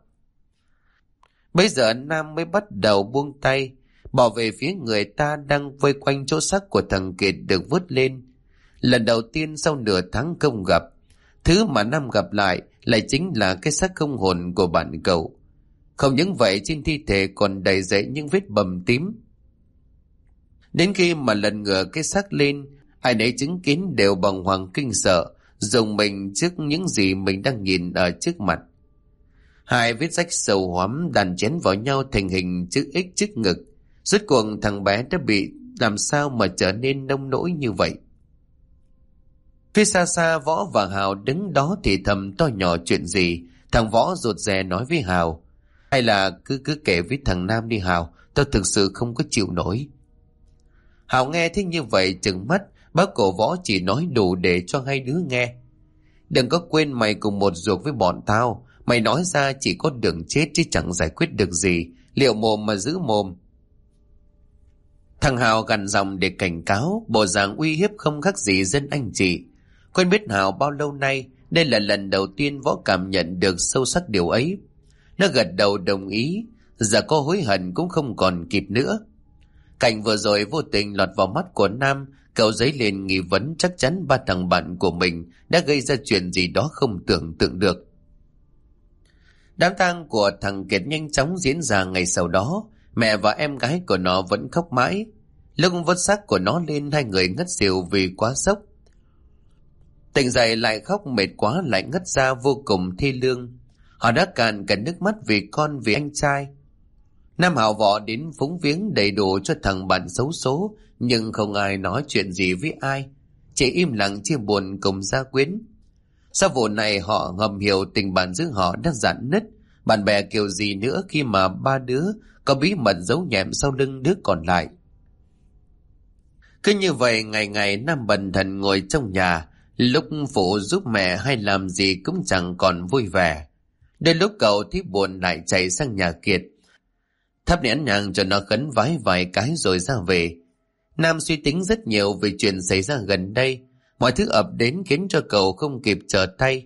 Bây giờ Nam mới bắt đầu buông tay, bỏ về phía người ta đang vây quanh chỗ xác của thằng Kiệt được vớt lên. Lần đầu tiên sau nửa tháng không gặp, thứ mà Nam gặp lại chính là cái xác không hồn của bạn cậu. Không những vậy, trên thi thể còn đầy dẫy những vết bầm tím. Đến khi mà lần ngửa cái xác lên, ai nấy chứng kiến đều bàng hoàng kinh sợ, rùng mình trước những gì mình đang nhìn ở trước mặt. Hai vết rách sâu hoắm đan chén vào nhau thành hình chữ X trước ngực. Rốt cuộc thằng bé đã bị làm sao mà trở nên nông nỗi như vậy. Phía xa xa Võ và Hào đứng đó thì thầm to nhỏ chuyện gì. Thằng Võ rụt rè nói với Hào: hay là cứ kể với thằng Nam đi Hào, tao thực sự không có chịu nổi. Hào nghe thế như vậy trừng mắt. Bác cổ Võ chỉ nói đủ để cho hai đứa nghe. Đừng có quên mày cùng một ruột với bọn tao. Mày nói ra chỉ có đường chết chứ chẳng giải quyết được gì. Liệu mồm mà giữ mồm. Thằng Hào gằn giọng để cảnh cáo, bộ dạng uy hiếp không khác gì dân anh chị. Quen biết Hào bao lâu nay, đây là lần đầu tiên Võ cảm nhận được sâu sắc điều ấy. Nó gật đầu đồng ý, giờ có hối hận cũng không còn kịp nữa. Cảnh vừa rồi vô tình lọt vào mắt của Nam, cậu dấy lên nghi vấn chắc chắn ba thằng bạn của mình đã gây ra chuyện gì đó không tưởng tượng được. Đám tang của thằng Kiệt nhanh chóng diễn ra ngày sau đó. Mẹ và em gái của nó vẫn khóc mãi. Lúc vớt xác của nó lên, hai người ngất xỉu vì quá sốc. Tỉnh dậy lại khóc, mệt quá lại ngất ra, vô cùng thi lương. Họ đã cạn cả nước mắt vì con, vì anh trai. Nam Hào Võ đến phúng viếng đầy đủ cho thằng bạn xấu số, nhưng không ai nói chuyện gì với ai, chỉ im lặng chia buồn cùng gia quyến. Sau vụ này họ ngầm hiểu tình bạn giữa họ đã rạn nứt. Bạn bè kiểu gì nữa khi mà ba đứa có bí mật giấu nhẹm sau lưng đứa còn lại. Cứ như vậy ngày ngày Nam bần thần ngồi trong nhà, lúc phụ giúp mẹ hay làm gì cũng chẳng còn vui vẻ. Đến lúc cậu thấy buồn lại chạy sang nhà Kiệt, thắp nén nhang cho nó khấn vái vài cái rồi ra về. Nam suy tính rất nhiều về chuyện xảy ra gần đây. Mọi thứ ập đến khiến cho cậu không kịp trở tay.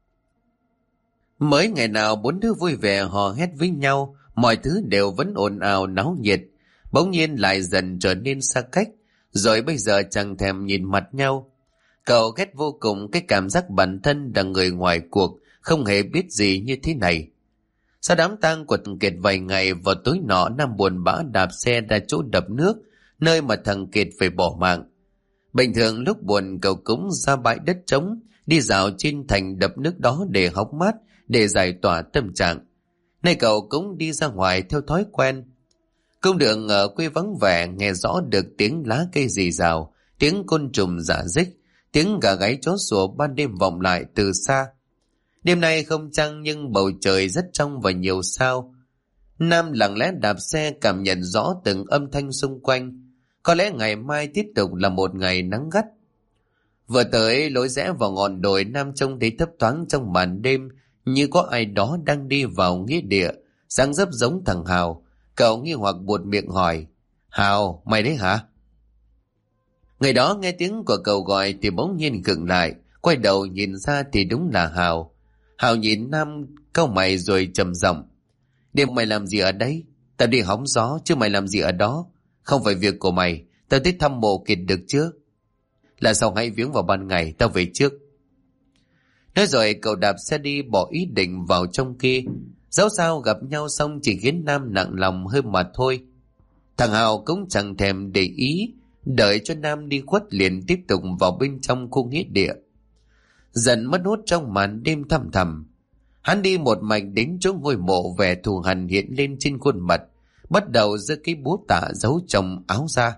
Mới ngày nào bốn đứa vui vẻ hò hét với nhau, mọi thứ đều vẫn ồn ào náo nhiệt, bỗng nhiên lại dần trở nên xa cách, rồi bây giờ chẳng thèm nhìn mặt nhau. Cậu ghét vô cùng cái cảm giác bản thân là người ngoài cuộc, không hề biết gì như thế này. Sau đám tang của thằng Kiệt vài ngày, vào tối nọ Nam buồn bã đạp xe ra chỗ đập nước, nơi mà thằng Kiệt phải bỏ mạng. Bình thường lúc buồn cậu cũng ra bãi đất trống, đi dạo trên thành đập nước đó để hóng mát, để giải tỏa tâm trạng. Nay cậu cũng đi ra ngoài theo thói quen. Cung đường ở quê vắng vẻ, nghe rõ được tiếng lá cây rì rào, tiếng côn trùng rả rích, tiếng gà gáy chó sủa ban đêm vọng lại từ xa. Đêm nay không trăng nhưng bầu trời rất trong và nhiều sao. Nam lặng lẽ đạp xe cảm nhận rõ từng âm thanh xung quanh. Có lẽ ngày mai tiếp tục là một ngày nắng gắt. Vừa tới lối rẽ vào ngọn đồi, Nam trông thấy thấp thoáng trong màn đêm như có ai đó đang đi vào nghĩa địa, dáng dấp giống thằng Hào. Cậu nghi hoặc buột miệng hỏi: Hào, mày đấy hả? Người đó nghe tiếng của cậu gọi thì bỗng nhiên khựng lại, quay đầu nhìn ra thì đúng là Hào. Hào nhìn Nam cau mày rồi trầm giọng: Đêm mày làm gì ở đây? Tao đi hóng gió chứ mày làm gì ở đó? Không phải việc của mày, tao tới thăm mộ Kiệt được chưa? Là sao hãy viếng vào ban ngày, tao về trước. Nói rồi cậu đạp xe đi, bỏ ý định vào trong kia. Dẫu sao gặp nhau xong chỉ khiến Nam nặng lòng hơn mà thôi. Thằng Hào cũng chẳng thèm để ý, đợi cho Nam đi khuất liền tiếp tục vào bên trong khu nghĩa địa. Dần mất hút trong màn đêm thăm thầm, hắn đi một mạch đến chỗ ngôi mộ, vẻ thù hằn hiện lên trên khuôn mặt, bắt đầu giơ cái búa tạ giấu trong áo ra.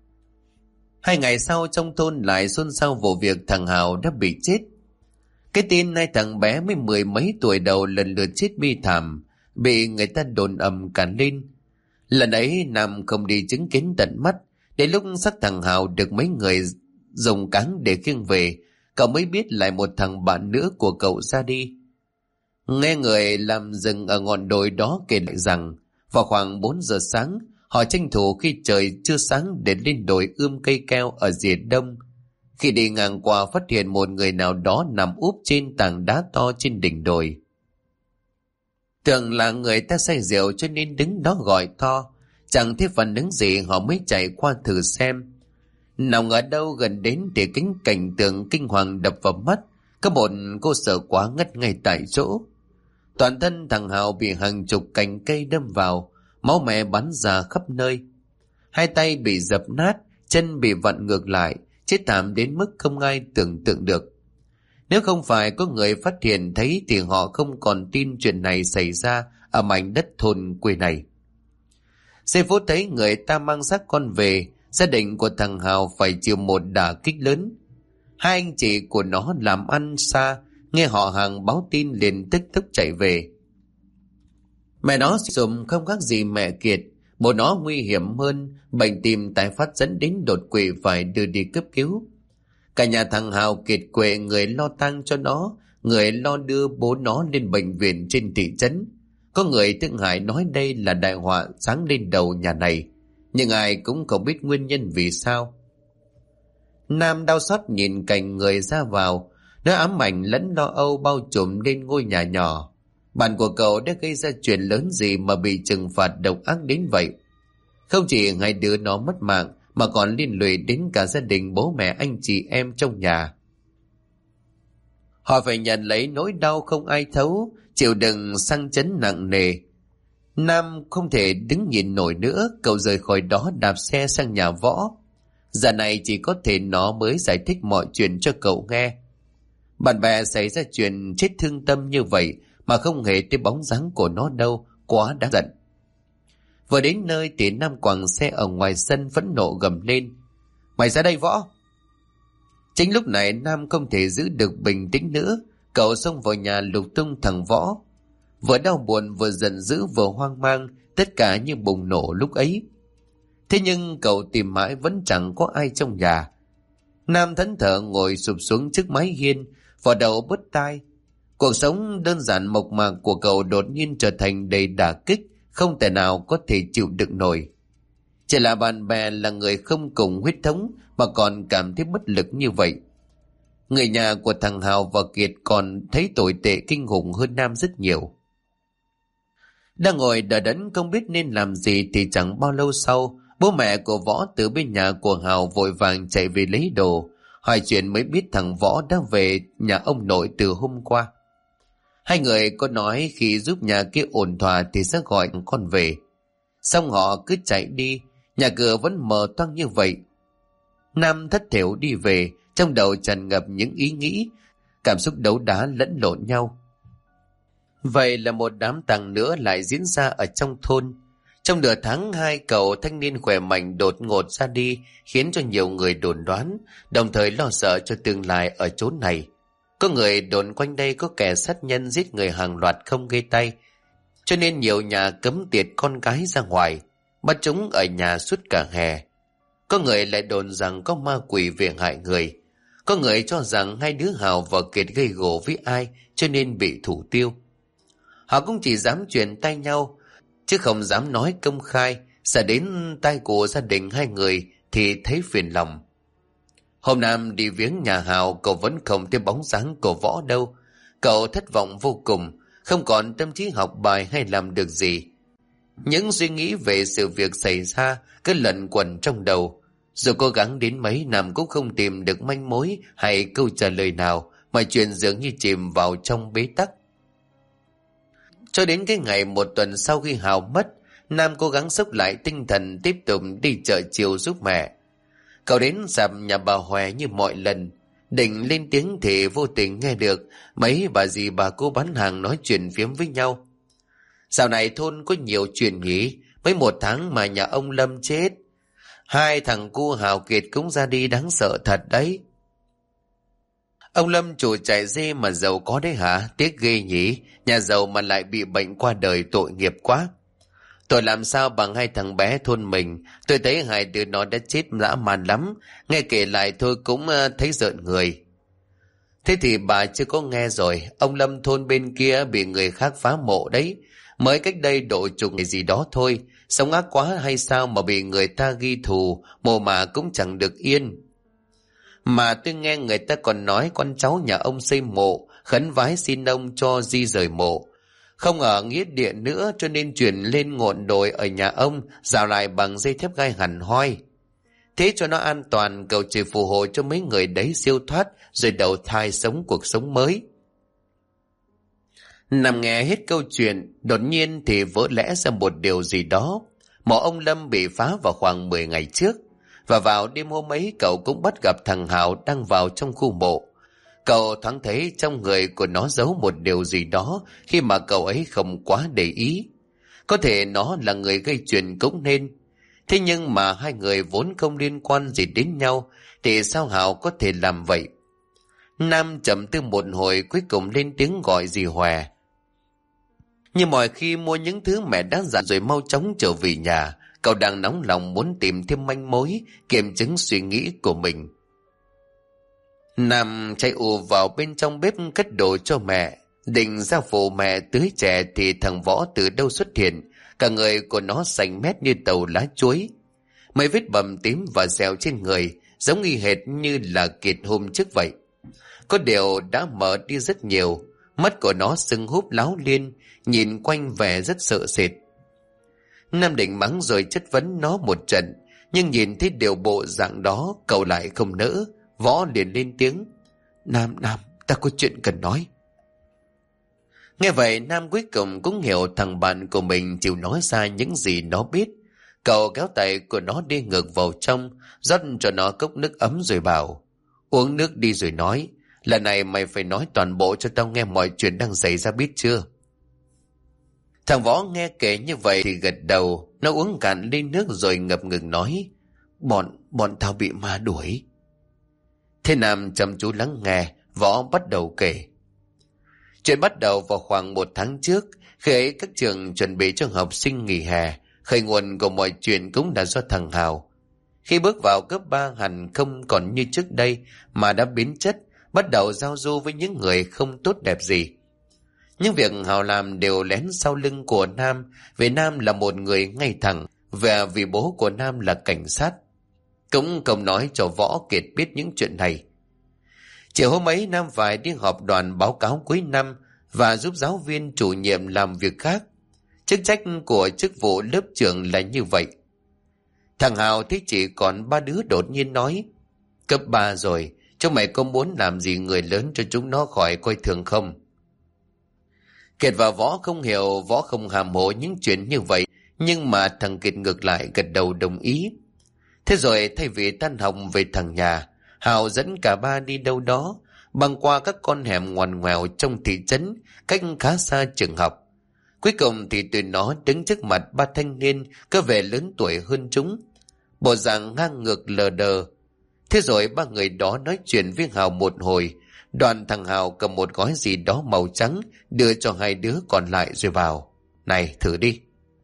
2 ngày sau trong thôn lại xôn xao vụ việc thằng Hào đã bị chết. Cái tin hai thằng bé mới 10 mấy tuổi đầu lần lượt chết bi thảm, bị người ta đồn ầm cả lên. Lần ấy Nam không đi chứng kiến tận mắt, đến lúc xác thằng Hào được mấy người dùng cáng để khiêng về, cậu mới biết lại một thằng bạn nữa của cậu ra đi. Nghe người làm rừng ở ngọn đồi đó kể lại rằng, vào khoảng 4 giờ sáng, họ tranh thủ khi trời chưa sáng để lên đồi ươm cây keo ở rìa đông. Khi đi ngang qua phát hiện một người nào đó nằm úp trên tảng đá to trên đỉnh đồi. Tưởng là người ta say rượu cho nên đứng đó gọi to, chẳng thấy phản ứng gì họ mới chạy qua thử xem. Nào ngờ đâu gần đến thì cảnh tượng kinh hoàng đập vào mắt, có một cô sợ quá ngất ngay tại chỗ. Toàn thân thằng Hào bị hàng chục cành cây đâm vào, máu me bắn ra khắp nơi. 2 tay bị dập nát, chân bị vặn ngược lại, chết thảm đến mức không ai tưởng tượng được. Nếu không phải có người phát hiện thấy thì họ không còn tin chuyện này xảy ra ở mảnh đất thôn quê này. Giây phút thấy người ta mang xác con về, Gia đình của thằng Hào phải chịu một đả kích lớn. Hai anh chị của nó làm ăn xa, nghe họ hàng báo tin liền tức tốc chạy về. Mẹ nó sùm không khác gì mẹ Kiệt, bố nó nguy hiểm hơn, bệnh tim tái phát dẫn đến đột quỵ phải đưa đi cấp cứu. Cả nhà thằng Hào kiệt quệ, người lo tang cho nó, người lo đưa bố nó lên bệnh viện trên thị trấn. Có người thương hại nói đây là đại họa giáng lên đầu nhà này, nhưng ai cũng không biết nguyên nhân vì sao. Nam đau xót nhìn cảnh người ra vào, nỗi ám ảnh lẫn lo âu bao trùm lên ngôi nhà nhỏ. Bạn của cậu đã gây ra chuyện lớn gì mà bị trừng phạt độc ác đến vậy? Không chỉ hai đứa nó mất mạng mà còn liên lụy đến cả gia đình bố mẹ anh chị em trong nhà. Họ phải nhận lấy nỗi đau không ai thấu, chịu đựng sang chấn nặng nề. Nam không thể đứng nhìn nổi nữa, cậu rời khỏi đó đạp xe sang nhà Võ. Giờ này chỉ có thể nó mới giải thích mọi chuyện cho cậu nghe. Bạn bè xảy ra chuyện chết thương tâm như vậy mà không hề thấy bóng dáng của nó đâu, quá đáng giận. Vừa đến nơi thì Nam quàng xe ở ngoài sân phẫn nộ gầm lên: "Mày ra đây Võ!" Chính lúc này Nam không thể giữ được bình tĩnh nữa, cậu xông vào nhà lục tung thằng Võ. Vừa đau buồn vừa giận dữ vừa hoang mang, tất cả như bùng nổ lúc ấy. Thế nhưng cậu tìm mãi vẫn chẳng có ai trong nhà. Nam thẫn thờ ngồi sụp xuống trước mái hiên, vò đầu bứt tai. Cuộc sống đơn giản mộc mạc của cậu đột nhiên trở thành đầy đả kích, không thể nào có thể chịu đựng nổi. Chỉ là bạn bè, là người không cùng huyết thống mà còn cảm thấy bất lực như vậy. Người nhà của thằng Hào và Kiệt còn thấy tồi tệ kinh khủng hơn Nam rất nhiều. Đang ngồi đờ đẫn không biết nên làm gì thì chẳng bao lâu sau, bố mẹ của Võ từ bên nhà của Hào vội vàng chạy về lấy đồ, hỏi chuyện mới biết thằng Võ đã về nhà ông nội từ hôm qua. Hai người có nói khi giúp nhà kia ổn thỏa thì sẽ gọi con về. Xong họ cứ chạy đi, nhà cửa vẫn mờ toang như vậy. Nam thất thểu đi về, trong đầu tràn ngập những ý nghĩ, cảm xúc đấu đá lẫn lộn nhau. Vậy là một đám tang nữa lại diễn ra ở trong thôn. Trong nửa tháng, hai cậu thanh niên khỏe mạnh đột ngột ra đi, khiến cho nhiều người đồn đoán, đồng thời lo sợ cho tương lai ở chốn này. Có người đồn quanh đây có kẻ sát nhân giết người hàng loạt không gây tay, cho nên nhiều nhà cấm tiệt con gái ra ngoài, bắt chúng ở nhà suốt cả hè. Có người lại đồn rằng có ma quỷ về hại người. Có người cho rằng hai đứa Hào và Kiệt gây gổ với ai cho nên bị thủ tiêu. Họ cũng chỉ dám truyền tay nhau, chứ không dám nói công khai, sợ đến tai của gia đình hai người thì thấy phiền lòng. Hôm Nam đi viếng nhà Hào, cậu vẫn không thấy bóng dáng của Võ đâu. Cậu thất vọng vô cùng, không còn tâm trí học bài hay làm được gì. Những suy nghĩ về sự việc xảy ra cứ lẩn quẩn trong đầu. Dù cố gắng đến mấy, Nam cũng không tìm được manh mối hay câu trả lời nào, mà chuyện dường như chìm vào trong bế tắc. Cho đến cái ngày một tuần sau khi Hào mất, Nam cố gắng xốc lại tinh thần tiếp tục đi chợ chiều giúp mẹ. Cậu đến sạp nhà bà Hòe như mọi lần, định lên tiếng thì vô tình nghe được mấy bà dì bà cô bán hàng nói chuyện phiếm với nhau. Dạo này thôn có nhiều chuyện nhỉ, mới một tháng mà nhà ông Lâm chết. Hai thằng cu Hào Kiệt cũng ra đi, đáng sợ thật đấy. Ông Lâm chủ trại dê mà giàu có đấy hả? Tiếc ghê nhỉ, nhà giàu mà lại bị bệnh qua đời, tội nghiệp quá. Tôi làm sao bằng hai thằng bé thôn mình, tôi thấy hai đứa nó đã chết dã man lắm, nghe kể lại thôi cũng thấy rợn người. Thế thì bà chưa có nghe rồi, ông Lâm thôn bên kia bị người khác phá mộ đấy, mới cách đây độ chục ngày gì đó thôi, sống ác quá hay sao mà bị người ta ghi thù, mồ mà cũng chẳng được yên. Mà tôi nghe người ta còn nói con cháu nhà ông xây mộ, khấn vái xin ông cho di rời mộ. Không ở nghĩa địa nữa cho nên chuyển lên ngọn đồi ở nhà ông, rào lại bằng dây thép gai hẳn hoi. Thế cho nó an toàn, cầu trời phù hộ cho mấy người đấy siêu thoát rồi đầu thai sống cuộc sống mới. Nằm nghe hết câu chuyện, đột nhiên thì vỡ lẽ ra một điều gì đó. Mộ ông Lâm bị phá vào khoảng 10 ngày trước, và vào đêm hôm ấy cậu cũng bắt gặp thằng Hào đang vào trong khu mộ. Cậu thoáng thấy trong người của nó giấu một điều gì đó khi mà cậu ấy không quá để ý. Có thể nó là người gây chuyện cũng nên. Thế nhưng mà hai người vốn không liên quan gì đến nhau, thì sao Hào có thể làm vậy? Nam trầm tư một hồi, cuối cùng lên tiếng gọi dì Hòe. Như mọi khi mua những thứ mẹ đã dặn rồi mau chóng trở về nhà, cậu đang nóng lòng muốn tìm thêm manh mối, kiểm chứng suy nghĩ của mình. Nam chạy ù vào bên trong bếp cất đồ cho mẹ, định ra phụ mẹ tưới chè thì thằng Võ từ đâu xuất hiện, cả người của nó xanh mét như tàu lá chuối. Mấy vết bầm tím và sẹo trên người giống y hệt như là Kiệt hôm trước vậy. Có điều đã mở đi rất nhiều, mắt của nó sưng húp láo liên, nhìn quanh vẻ rất sợ sệt. Nam định mắng rồi chất vấn nó một trận, nhưng nhìn thấy điều bộ dạng đó, cậu lại không nỡ. Võ liền lên tiếng. Nam, ta có chuyện cần nói. Nghe vậy Nam cuối cùng cũng hiểu thằng bạn của mình chịu nói ra những gì nó biết. Cậu kéo tay của nó đi ngược vào trong, rót cho nó cốc nước ấm rồi bảo. Uống nước đi rồi nói. Lần này mày phải nói toàn bộ cho tao nghe mọi chuyện đang xảy ra, biết chưa? Thằng Võ nghe kể như vậy thì gật đầu. Nó uống cạn ly nước rồi ngập ngừng nói. Bọn tao bị ma đuổi. Thế Nam chăm chú lắng nghe. Võ bắt đầu kể. Chuyện bắt đầu vào khoảng 1 tháng trước, khi ấy các trường chuẩn bị cho học sinh nghỉ hè. Khởi nguồn của mọi chuyện cũng là do thằng Hào. Khi bước vào cấp 3 hẳn không còn như trước đây, mà đã biến chất, bắt đầu giao du với những người không tốt đẹp gì. Những việc Hào làm đều lén sau lưng của Nam, vì Nam là một người ngay thẳng, và vì bố của Nam là cảnh sát. Cũng không nói cho Võ Kiệt biết những chuyện này. Chiều hôm ấy Nam phải đi họp đoàn báo cáo cuối năm và giúp giáo viên chủ nhiệm làm việc khác. Chức trách của chức vụ lớp trưởng là như vậy. Thằng Hào thấy chỉ còn 3 đứa đột nhiên nói. Cấp 3 rồi, chúng mày có muốn làm gì người lớn cho chúng nó khỏi coi thường không? Kiệt và Võ không hiểu, Võ không hàm hồ những chuyện như vậy, nhưng mà thằng Kiệt ngược lại gật đầu đồng ý. Thế rồi thay vì tan học về thằng nhà, Hào dẫn cả ba đi đâu đó, băng qua các con hẻm ngoằn ngoèo trong thị trấn, cách khá xa trường học. Cuối cùng thì tụi nó đứng trước mặt 3 thanh niên có vẻ lớn tuổi hơn chúng, bộ dạng ngang ngược lờ đờ. Thế rồi 3 người đó nói chuyện với Hào một hồi, đoạn thằng Hào cầm một gói gì đó màu trắng đưa cho 2 đứa còn lại rồi bảo. Này, thử đi.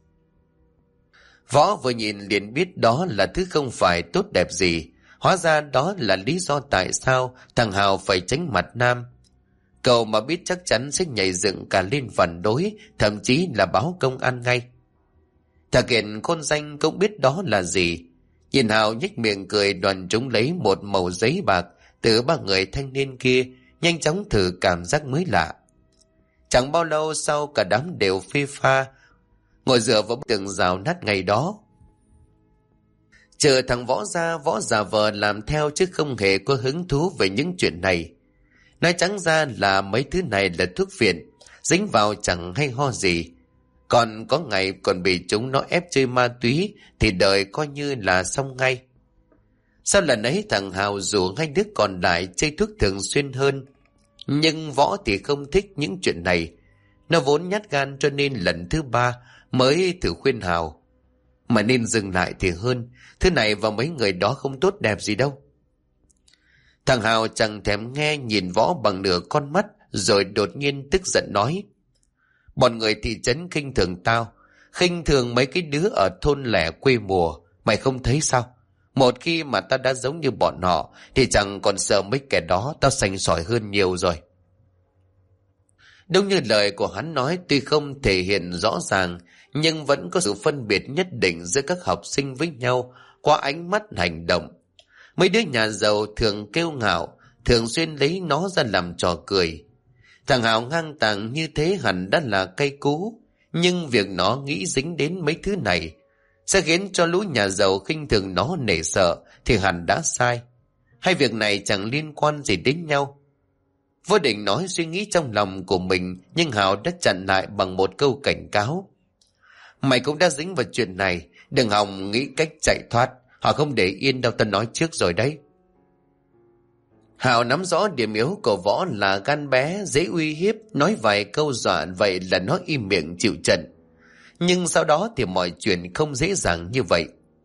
Võ vừa nhìn liền biết đó là thứ không phải tốt đẹp gì. Hóa ra đó là lý do tại sao thằng Hào phải tránh mặt Nam. Cậu mà biết chắc chắn sẽ nhảy dựng cả lên phản đối, thậm chí là báo công an ngay. Thằng Kiệt khôn danh cũng biết đó là gì. Nhìn Hào nhếch miệng cười, đoàn chúng lấy một mẩu giấy bạc từ 3 người thanh niên kia, nhanh chóng thử cảm giác mới lạ. Chẳng bao lâu sau cả đám đều phê pha, ngồi dựa vào bức tường rào nát ngày đó. Chờ thằng Võ ra, Võ giả vờ làm theo chứ không hề có hứng thú về những chuyện này. Nói trắng ra là mấy thứ này là thuốc phiện, dính vào chẳng hay ho gì. Còn có ngày còn bị chúng nó ép chơi ma túy thì đời coi như là xong ngay. Sau lần ấy thằng Hào rủ 2 đứa còn lại chơi thuốc thường xuyên hơn. Nhưng Võ thì không thích những chuyện này. Nó vốn nhát gan cho nên lần thứ 3 mới thử khuyên Hào. Mà nên dừng lại thì hơn, thứ này và mấy người đó không tốt đẹp gì đâu. Thằng Hào chẳng thèm nghe, nhìn Võ bằng nửa con mắt, rồi đột nhiên tức giận nói. Bọn người thị trấn khinh thường tao, khinh thường mấy cái đứa ở thôn lẻ quê mùa, mày không thấy sao? Một khi mà tao đã giống như bọn họ, thì chẳng còn sợ mấy kẻ đó, tao sành sỏi hơn nhiều rồi. Đúng như lời của hắn nói, tuy không thể hiện rõ ràng, nhưng vẫn có sự phân biệt nhất định giữa các học sinh với nhau qua ánh mắt, hành động. Mấy đứa nhà giàu thường kiêu ngạo, thường xuyên lấy nó ra làm trò cười. Thằng Hào ngang tàng như thế hẳn đã là cay cú, nhưng việc nó nghĩ dính đến mấy thứ này sẽ khiến cho lũ nhà giàu khinh thường nó nể sợ thì hẳn đã sai. Hai việc này chẳng liên quan gì đến nhau. Vô định nói suy nghĩ trong lòng của mình, nhưng Hào đã chặn lại bằng một câu cảnh cáo. Mày cũng đã dính vào chuyện này, đừng hòng nghĩ cách chạy thoát, họ không để yên đâu, tao nói trước rồi đấy. Hào nắm rõ điểm yếu của Võ là gan bé, dễ uy hiếp, nói vài câu dọa vậy là nó im miệng chịu trận. Nhưng sau đó thì mọi chuyện không dễ dàng như vậy.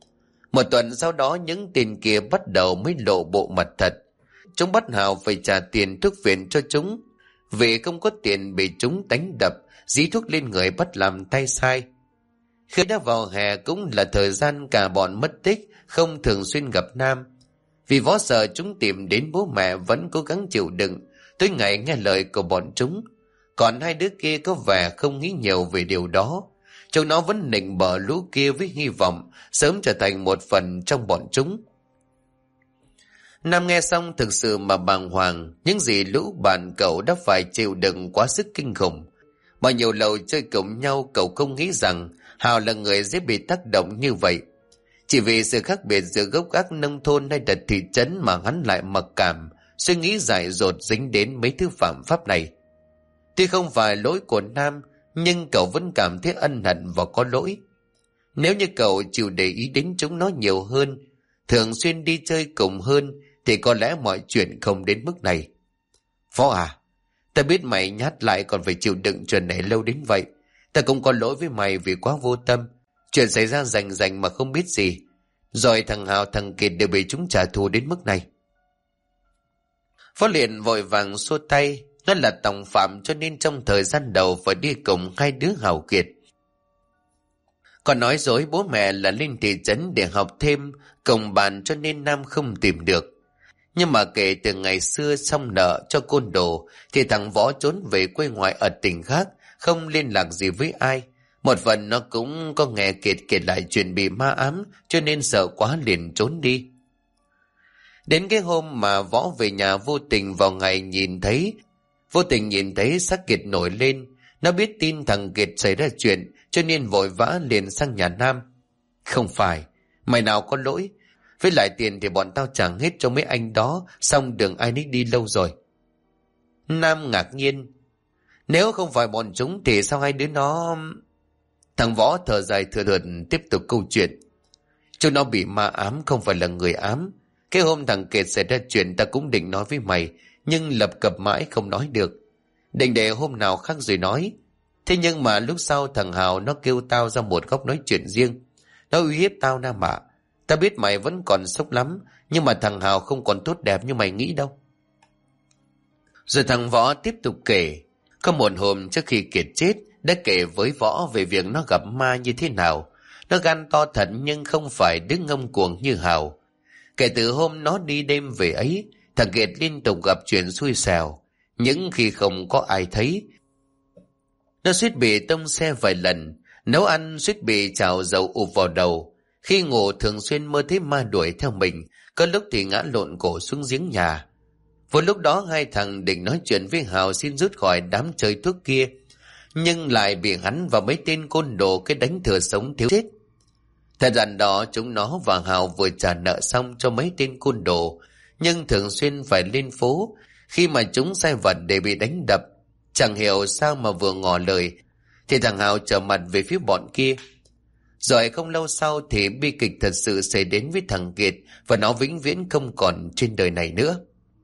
Một tuần sau đó những tên kia bắt đầu mới lộ bộ mặt thật. Chúng bắt Hào phải trả tiền thuốc viện cho chúng. Vì không có tiền bị chúng đánh đập, dí thuốc lên người bắt làm tay sai. Khi đã vào hè cũng là thời gian cả bọn mất tích, không thường xuyên gặp Nam. Vì Võ sợ chúng tìm đến bố mẹ vẫn cố gắng chịu đựng, tối ngày nghe lời của bọn chúng. Còn hai đứa kia có vẻ không nghĩ nhiều về điều đó. Chúng nó vẫn nịnh bợ lũ kia với hy vọng sớm trở thành một phần trong bọn chúng. Nam nghe xong thực sự mà bàng hoàng, những gì lũ bạn cậu đã phải chịu đựng quá sức kinh khủng. Bao nhiêu lâu chơi cùng nhau cậu không nghĩ rằng Hào là người dễ bị tác động như vậy. Chỉ vì sự khác biệt giữa gốc gác nông thôn hay là thị trấn mà hắn lại mặc cảm, suy nghĩ dại dột dính đến mấy thứ phạm pháp này. Tuy không phải lỗi của Nam, nhưng cậu vẫn cảm thấy ân hận và có lỗi. Nếu như cậu chịu để ý đến chúng nó nhiều hơn, thường xuyên đi chơi cùng hơn, thì có lẽ mọi chuyện không đến mức này. Phó à, ta biết mày nhát lại còn phải chịu đựng chuyện này lâu đến vậy. Ta cũng có lỗi với mày vì quá vô tâm. Chuyện xảy ra rành rành mà không biết gì. Rồi thằng Hào thằng Kiệt đều bị chúng trả thù đến mức này. Phó liền vội vàng xua tay. Nó là tòng phạm cho nên trong thời gian đầu phải đi cùng hai đứa Hào Kiệt. Còn nói dối bố mẹ là lên thị trấn để học thêm, cùng bàn cho nên Nam không tìm được. Nhưng mà kể từ ngày xưa xong nợ cho côn đồ thì thằng Võ trốn về quê ngoại ở tỉnh khác, không liên lạc gì với ai. Một phần nó cũng có nghe Kiệt kể lại chuyện bị ma ám, cho nên sợ quá liền trốn đi. Đến cái hôm mà Võ về nhà vô tình nhìn thấy xác Kiệt nổi lên. Nó biết tin thằng Kiệt xảy ra chuyện, cho nên vội vã liền sang nhà Nam. Không phải, mày nào có lỗi. Với lại tiền thì bọn tao trả hết cho mấy anh đó, xong đường ai nấy đi lâu rồi. Nam ngạc nhiên. Nếu không phải bọn chúng thì sao hai đứa nó... Thằng Võ thở dài thừa thượt tiếp tục câu chuyện. Chúng nó bị ma ám, không phải là người ám. Cái hôm thằng Kiệt xảy ra chuyện ta cũng định nói với mày, nhưng lập cập mãi không nói được. Định để hôm nào khác rồi nói. Thế nhưng mà lúc sau thằng Hào nó kêu tao ra một góc nói chuyện riêng. Nó uy hiếp tao Nam ạ. Ta biết mày vẫn còn sốc lắm, nhưng mà thằng Hào không còn tốt đẹp như mày nghĩ đâu. Rồi thằng Võ tiếp tục kể. Có một hôm trước khi Kiệt chết, đã kể với Võ về việc nó gặp ma như thế nào. Nó gan to thật nhưng không phải đứng ngông cuồng như Hào. Kể từ hôm nó đi đêm về ấy, thằng Kiệt liên tục gặp chuyện xui xẻo. Những khi không có ai thấy, nó suýt bị tông xe vài lần, nấu ăn suýt bị trào dầu ụp vào đầu. Khi ngủ thường xuyên mơ thấy ma đuổi theo mình, có lúc thì ngã lộn cổ xuống giếng nhà. Vừa lúc đó hai thằng định nói chuyện với Hào xin rút khỏi đám chơi thuốc kia, nhưng lại bị hắn và mấy tên côn đồ cái đánh thừa sống thiếu chết. Thời gian đó chúng nó và Hào vừa trả nợ xong cho mấy tên côn đồ, nhưng thường xuyên phải lên phố. Khi mà chúng sai vặt để bị đánh đập, chẳng hiểu sao mà vừa ngỏ lời thì thằng Hào trở mặt về phía bọn kia. Rồi không lâu sau thì bi kịch thật sự xảy đến với thằng Kiệt, và nó vĩnh viễn không còn trên đời này nữa.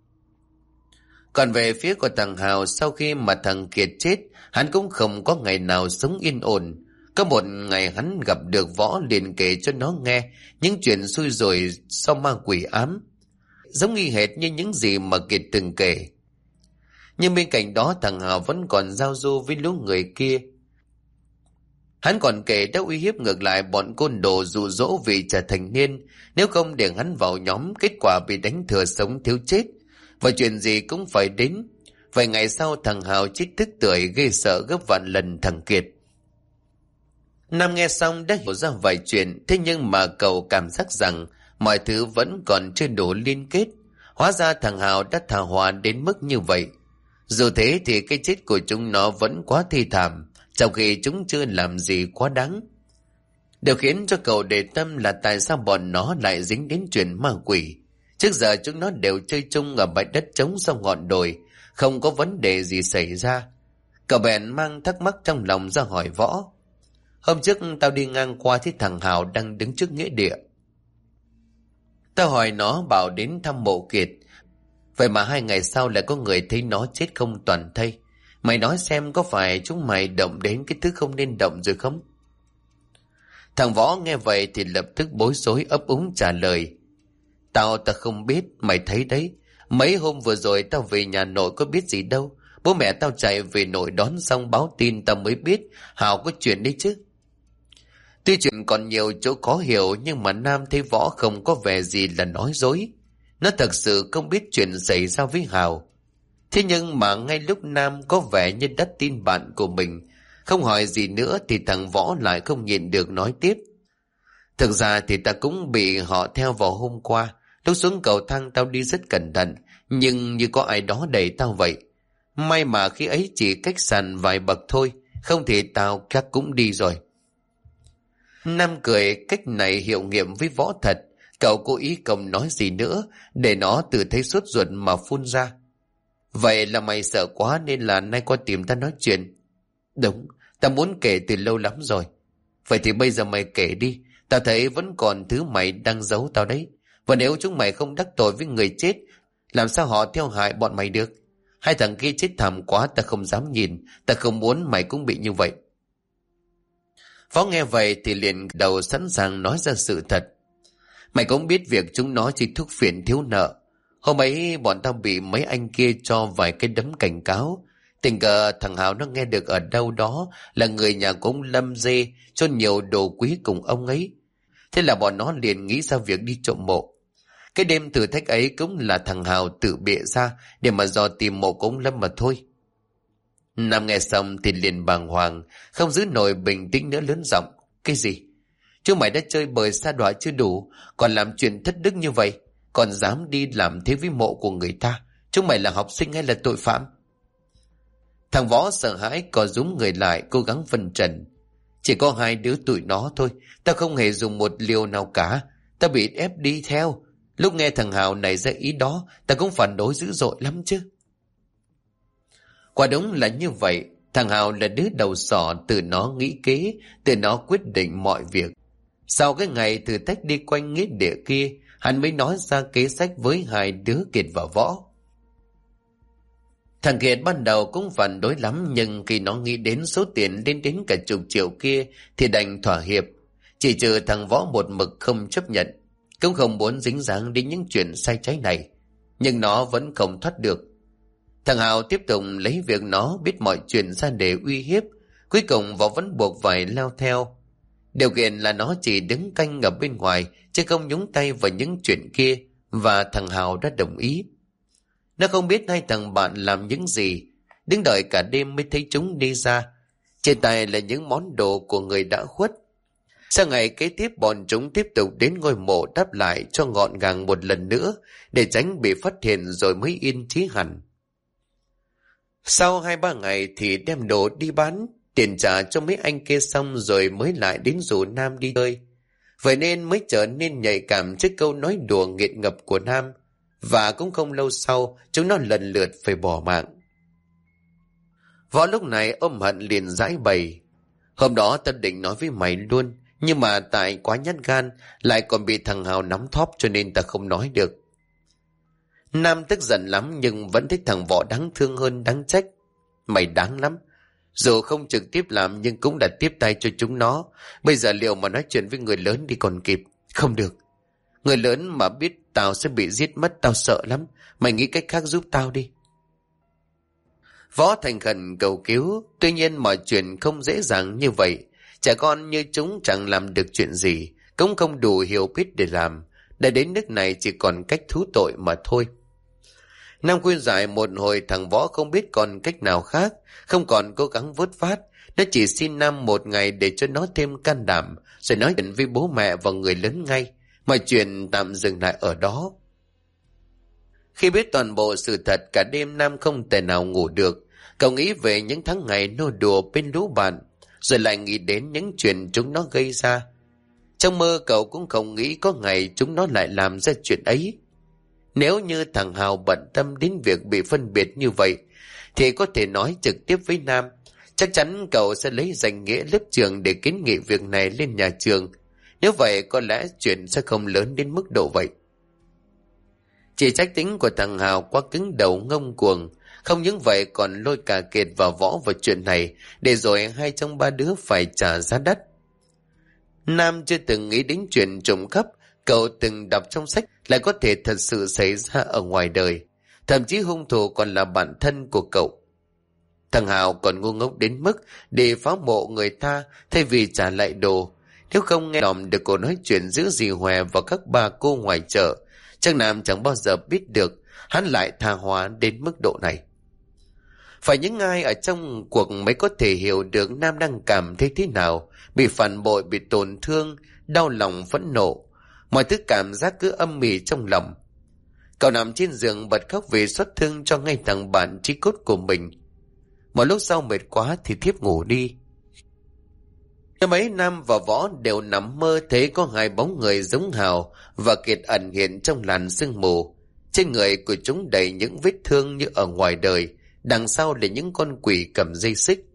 Còn về phía của thằng Hào, sau khi mà thằng Kiệt chết, hắn cũng không có ngày nào sống yên ổn. Có một ngày hắn gặp được Võ liền kể cho nó nghe những chuyện xui rủi sau ma quỷ ám, giống y hệt như những gì mà Kiệt từng kể. Nhưng bên cạnh đó thằng Hào vẫn còn giao du với lũ người kia. Hắn còn kể đã uy hiếp ngược lại bọn côn đồ dụ dỗ vì trở thành niên, nếu không để hắn vào nhóm, kết quả bị đánh thừa sống thiếu chết, và chuyện gì cũng phải đến. Vài ngày sau thằng Hào chết tức tưởi ghê sợ gấp vạn lần thằng Kiệt. Nam nghe xong đã hiểu ra vài chuyện, thế nhưng mà cậu cảm giác rằng mọi thứ vẫn còn chưa đủ liên kết. Hóa ra thằng Hào đã thả hỏa đến mức như vậy. Dù thế thì cái chết của chúng nó vẫn quá thê thảm, trong khi chúng chưa làm gì quá đáng. Điều khiến cho cậu để tâm là tại sao bọn nó lại dính đến chuyện ma quỷ. Trước giờ chúng nó đều chơi chung ở bãi đất trống sau ngọn đồi, không có vấn đề gì xảy ra. Cậu bèn mang thắc mắc trong lòng ra hỏi Võ. Hôm trước tao đi ngang qua thấy thằng Hào đang đứng trước nghĩa địa. Tao hỏi nó bảo đến thăm mộ Kiệt. Vậy mà 2 ngày sau lại có người thấy nó chết không toàn thây. Mày nói xem có phải chúng mày động đến cái thứ không nên động rồi không? Thằng Võ nghe vậy thì lập tức bối rối ấp úng trả lời. Ta không biết, mày thấy đấy. Mấy hôm vừa rồi tao về nhà nội có biết gì đâu. Bố mẹ tao chạy về nội đón xong báo tin tao mới biết Hào có chuyện đấy chứ. Tuy chuyện còn nhiều chỗ khó hiểu, nhưng mà Nam thấy Võ không có vẻ gì là nói dối. Nó thật sự không biết chuyện xảy ra với Hào. Thế nhưng mà ngay lúc Nam có vẻ như đã tin bạn của mình, không hỏi gì nữa, thì thằng Võ lại không nhịn được nói tiếp. Thực ra thì ta cũng bị họ theo vào hôm qua. Lúc xuống cầu thang tao đi rất cẩn thận, nhưng như có ai đó đẩy tao vậy. May mà khi ấy chỉ cách sàn vài bậc thôi, không thì tao chắc cũng đi rồi. Nam cười, cách này hiệu nghiệm với Võ thật. Cậu cố ý không nói gì nữa, để nó tự thấy sốt ruột mà phun ra. Vậy là mày sợ quá nên là nay qua tìm ta nói chuyện. Đúng, ta muốn kể từ lâu lắm rồi. Vậy thì bây giờ mày kể đi. Tao thấy vẫn còn thứ mày đang giấu tao đấy. Và nếu chúng mày không đắc tội với người chết, làm sao họ theo hại bọn mày được? Hai thằng kia chết thảm quá, ta không dám nhìn. Ta không muốn mày cũng bị như vậy. Phó nghe vậy thì liền đầu sẵn sàng nói ra sự thật. Mày cũng biết việc chúng nó chỉ thuốc phiện thiếu nợ. Hôm ấy bọn tao bị mấy anh kia cho vài cái đấm cảnh cáo. Tình cờ thằng Hào nó nghe được ở đâu đó là người nhà của ông Lâm Dê cho nhiều đồ quý cùng ông ấy. Thế là bọn nó liền nghĩ ra việc đi trộm mộ. Cái đêm thử thách ấy cũng là thằng Hào tự bịa ra để mà dò tìm mộ của ông Lâm mà thôi. Nam nghe xong thì liền bàng hoàng, không giữ nổi bình tĩnh nữa, lớn giọng. Cái gì? Chúng mày đã chơi bời sa đọa chưa đủ, còn làm chuyện thất đức như vậy, còn dám đi làm thế với mộ của người ta. Chúng mày là học sinh hay là tội phạm? Thằng Võ sợ hãi co rúm người lại, cố gắng phân trần. Chỉ có hai đứa tụi nó thôi, ta không hề dùng một liều nào cả. Ta bị ép đi theo. Lúc nghe thằng Hào này ra ý đó, ta cũng phản đối dữ dội lắm chứ. Quả đúng là như vậy. Thằng Hào là đứa đầu sỏ, từ nó nghĩ kế, từ nó quyết định mọi việc. Sau cái ngày thử thách đi quanh nghĩa địa kia, hắn mới nói ra kế sách với hai đứa Kiệt và Võ. Thằng Kiệt ban đầu cũng phản đối lắm, nhưng khi nó nghĩ đến số tiền lên đến cả chục triệu kia thì đành thỏa hiệp. Chỉ trừ thằng Võ một mực không chấp nhận, cũng không muốn dính dáng đến những chuyện sai trái này. Nhưng nó vẫn không thoát được. Thằng Hào tiếp tục lấy việc nó biết mọi chuyện ra để uy hiếp. Cuối cùng Võ vẫn buộc phải leo theo. Điều kiện là nó chỉ đứng canh ở bên ngoài, chứ không nhúng tay vào những chuyện kia, và thằng Hào đã đồng ý. Nó không biết hai thằng bạn làm những gì, đứng đợi cả đêm mới thấy chúng đi ra. Trên tay là những món đồ của người đã khuất. Sang ngày kế tiếp, bọn chúng tiếp tục đến ngôi mộ đáp lại cho gọn gàng một lần nữa, để tránh bị phát hiện, rồi mới yên chí hẳn. Sau 2-3 ngày thì đem đồ đi bán, tiền trả cho mấy anh kia xong rồi mới lại đến rủ Nam đi chơi. Vậy nên mới trở nên nhạy cảm trước câu nói đùa nghiện ngập của Nam. Và cũng không lâu sau, chúng nó lần lượt phải bỏ mạng. Võ lúc này ôm hận liền giải bày. Hôm đó ta định nói với mày luôn, nhưng mà tại quá nhát gan, lại còn bị thằng Hào nắm thóp, cho nên ta không nói được. Nam tức giận lắm, nhưng vẫn thích thằng Võ đáng thương hơn đáng trách. Mày đáng lắm. Dù không trực tiếp làm nhưng cũng đã tiếp tay cho chúng nó. Bây giờ liệu mà nói chuyện với người lớn đi còn kịp? Không được. Người lớn mà biết tao sẽ bị giết mất, tao sợ lắm. Mày nghĩ cách khác giúp tao đi. Võ thành khẩn cầu cứu. Tuy nhiên mọi chuyện không dễ dàng như vậy. Trẻ con như chúng chẳng làm được chuyện gì, cũng không đủ hiểu biết để làm. Đã đến nước này chỉ còn cách thú tội mà thôi. Nam khuyên giải một hồi, thằng Võ không biết còn cách nào khác, không còn cố gắng vớt vát. Nó chỉ xin Nam một ngày để cho nó thêm can đảm, rồi nói chuyện với bố mẹ và người lớn ngay. Mọi chuyện tạm dừng lại ở đó. Khi biết toàn bộ sự thật, cả đêm Nam không thể nào ngủ được. Cậu nghĩ về những tháng ngày nô đùa bên lũ bạn, rồi lại nghĩ đến những chuyện chúng nó gây ra. Trong mơ cậu cũng không nghĩ có ngày chúng nó lại làm ra chuyện ấy. Nếu như thằng Hào bận tâm đến việc bị phân biệt như vậy, thì có thể nói trực tiếp với Nam. Chắc chắn cậu sẽ lấy danh nghĩa lớp trường để kiến nghị việc này lên nhà trường. Nếu vậy có lẽ chuyện sẽ không lớn đến mức độ vậy. Chỉ trách tính của thằng Hào quá cứng đầu ngông cuồng. Không những vậy còn lôi cả Kiệt và Võ vào chuyện này, để rồi hai trong ba đứa phải trả giá đắt. Nam chưa từng nghĩ đến chuyện trộm cắp cậu từng đọc trong sách lại có thể thật sự xảy ra ở ngoài đời. Thậm chí hung thủ còn là bạn thân của cậu. Thằng Hào còn ngu ngốc đến mức để phá mộ người ta thay vì trả lại đồ. Nếu không nghe lòng được cô nói chuyện giữa dì Hòe và các bà cô ngoài chợ, chắc Nam chẳng bao giờ biết được hắn lại tha hóa đến mức độ này. Phải những ai ở trong cuộc mới có thể hiểu được Nam đang cảm thấy thế nào, bị phản bội, bị tổn thương, đau lòng, phẫn nộ. Mọi thứ cảm giác cứ âm mỉ trong lòng. Cậu nằm trên giường bật khóc vì xót thương cho ngay thằng bạn chí cốt của mình. Một lúc sau mệt quá thì thiếp ngủ đi. Năm ấy Nam và Võ đều nằm mơ thấy có hai bóng người giống Hào và Kiệt ẩn hiện trong làn sương mù. Trên người của chúng đầy những vết thương như ở ngoài đời, đằng sau là những con quỷ cầm dây xích.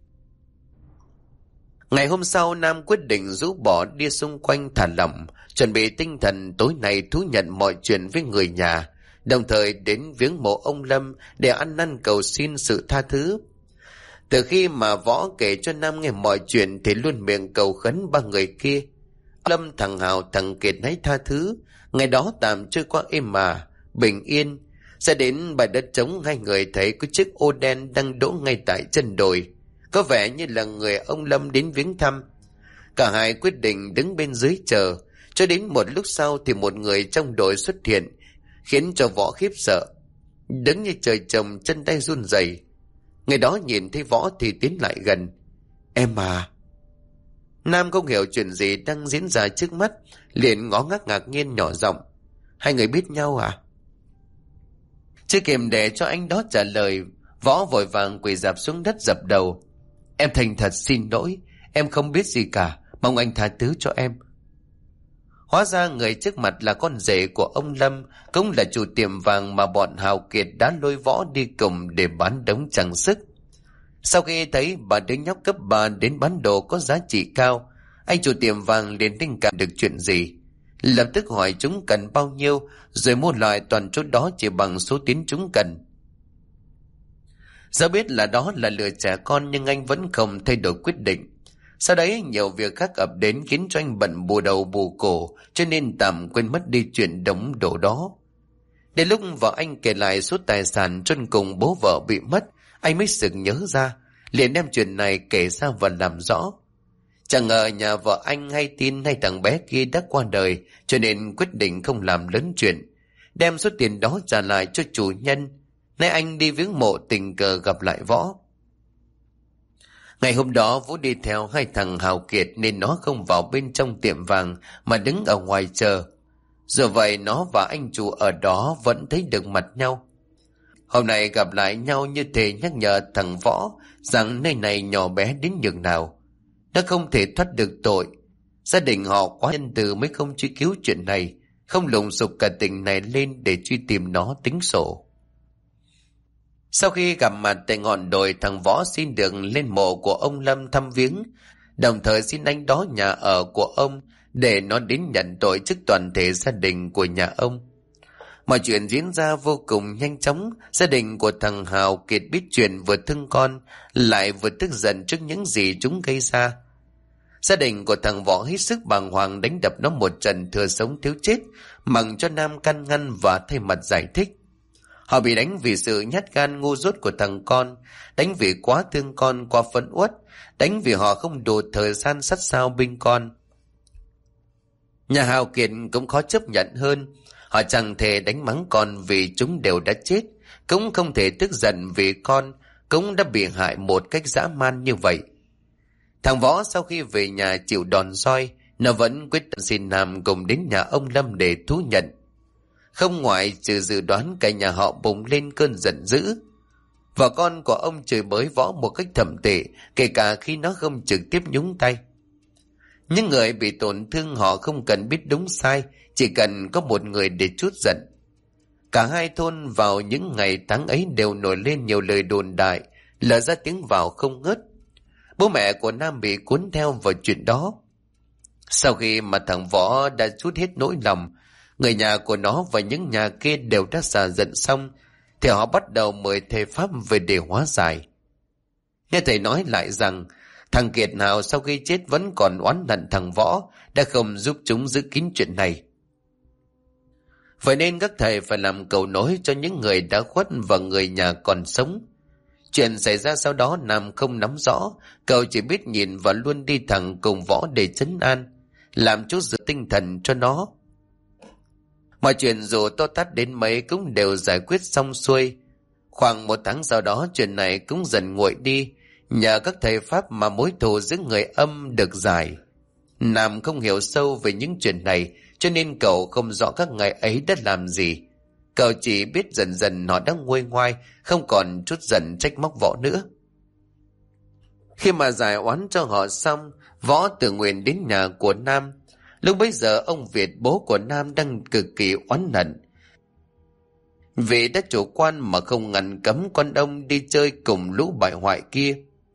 Ngày hôm sau Nam quyết định rũ bỏ đi xung quanh thả lỏng, chuẩn bị tinh thần tối nay thú nhận mọi chuyện với người nhà, đồng thời đến viếng mộ ông Lâm để ăn năn cầu xin sự tha thứ. Từ khi mà Võ kể cho Nam nghe mọi chuyện thì luôn miệng cầu khấn ba người kia. Lâm, thằng Hào, thằng Kiệt hãy tha thứ. Ngày đó tạm trôi qua êm mà, bình yên. Sẽ đến bãi đất trống hai người thấy có chiếc ô đen đang đỗ ngay tại chân đồi. Có vẻ như là người ông Lâm đến viếng thăm. Cả hai quyết định đứng bên dưới chờ. Cho đến một lúc sau thì một người trong đội xuất hiện, khiến cho Võ khiếp sợ. Đứng như trời trồng, chân tay run rẩy. Người đó nhìn thấy Võ thì tiến lại gần. Em à. Nam không hiểu chuyện gì đang diễn ra trước mắt, liền ngó ngác nhiên nhỏ giọng. Hai người biết nhau à? Chưa kịp để cho anh đó trả lời, Võ vội vàng quỳ rạp xuống đất dập đầu. Em thành thật xin lỗi, em không biết gì cả, mong anh tha thứ cho em. Hóa ra người trước mặt là con rể của ông Lâm, cũng là chủ tiệm vàng mà bọn Hào Kiệt đã lôi Võ đi cùng để bán đống trang sức. Sau khi thấy bà đứa nhóc cấp 3 đến bán đồ có giá trị cao, anh chủ tiệm vàng liền linh cảm được chuyện gì. Lập tức hỏi chúng cần bao nhiêu, rồi mua lại toàn chỗ đó chỉ bằng số tiền chúng cần. Do biết là đó là lừa trẻ con nhưng anh vẫn không thay đổi quyết định. Sau đấy nhiều việc khác ập đến khiến cho anh bận bù đầu bù cổ, cho nên tạm quên mất đi chuyện đống đồ đó. Đến lúc vợ anh kể lại số tài sản chôn cùng bố vợ bị mất, anh mới sực nhớ ra, liền đem chuyện này kể ra và làm rõ. Chẳng ngờ nhà vợ anh hay tin hay thằng bé kia đã qua đời, cho nên quyết định không làm lớn chuyện, đem số tiền đó trả lại cho chủ nhân. Nay anh đi viếng mộ tình cờ gặp lại Võ. Ngày hôm đó Vũ đi theo hai thằng Hào Kiệt nên nó không vào bên trong tiệm vàng mà đứng ở ngoài chờ. Dù vậy nó và anh chủ ở đó vẫn thấy được mặt nhau. Hôm nay gặp lại nhau như thể nhắc nhở thằng Võ rằng nơi này nhỏ bé đến nhường nào. Nó không thể thoát được tội. Gia đình họ quá nhân từ mới không truy cứu chuyện này, không lùng sục cả tỉnh này lên để truy tìm nó tính sổ. Sau khi gặp mặt tại ngọn đồi, thằng Võ xin được lên mộ của ông Lâm thăm viếng, đồng thời xin anh đó nhà ở của ông để nó đến nhận tội trước toàn thể gia đình của nhà ông. Mọi chuyện diễn ra vô cùng nhanh chóng. Gia đình của thằng Hào Kiệt biết chuyện vừa thương con lại vừa tức giận trước những gì chúng gây ra. Gia đình của thằng Võ hết sức bàng hoàng đánh đập nó một trận thừa sống thiếu chết, mặc cho Nam can ngăn và thay mặt giải thích. Họ bị đánh vì sự nhát gan ngu dốt của thằng con, đánh vì quá thương con quá phẫn uất, đánh vì họ không đủ thời gian sát sao bên con. Nhà Hào Kiệt cũng khó chấp nhận hơn. Họ chẳng thể đánh mắng con vì chúng đều đã chết, cũng không thể tức giận vì con cũng đã bị hại một cách dã man như vậy. Thằng Võ sau khi về nhà chịu đòn roi, nó vẫn quyết tâm xin Nam cùng đến nhà ông Lâm để thú nhận. Không ngoại trừ dự đoán, cả nhà họ bùng lên cơn giận dữ. Vợ con của ông chửi bới Võ một cách thậm tệ, kể cả khi nó không trực tiếp nhúng tay. Những người bị tổn thương họ không cần biết đúng sai, chỉ cần có một người để trút giận. Cả hai thôn vào những ngày tháng ấy đều nổi lên nhiều lời đồn đại, lở ra tiếng vào không ngớt. Bố mẹ của Nam bị cuốn theo vào chuyện đó. Sau khi mà thằng Võ đã trút hết nỗi lòng, người nhà của nó và những nhà kia đều đã xả giận xong, thì họ bắt đầu mời thầy Pháp về để hóa giải. Nghe thầy nói lại rằng Thằng Kiệt nào sau khi chết vẫn còn oán hận thằng Võ đã không giúp chúng giữ kín chuyện này. Vậy nên các thầy phải làm cầu nối cho những người đã khuất và người nhà còn sống. Chuyện xảy ra sau đó Nam không nắm rõ, cậu chỉ biết nhìn và luôn đi thẳng cùng Võ để trấn an, làm chút giữ tinh thần cho nó. Mọi chuyện dù to tát đến mấy cũng đều giải quyết xong xuôi. Khoảng 1 tháng sau đó chuyện này cũng dần nguội đi, nhờ các thầy Pháp mà mối thù giữa người âm được giải. Nam không hiểu sâu về những chuyện này, cho nên cậu không rõ các ngày ấy đã làm gì. Cậu chỉ biết dần dần nó đã nguôi ngoai, không còn chút giận trách móc Võ nữa. Khi mà giải oán cho họ xong, Võ tự nguyện đến nhà của Nam. Lúc bấy giờ ông Việt, bố của Nam, đang cực kỳ oán hận vì đã chủ quan mà không ngăn cấm con ông đi chơi cùng lũ bại hoại kia.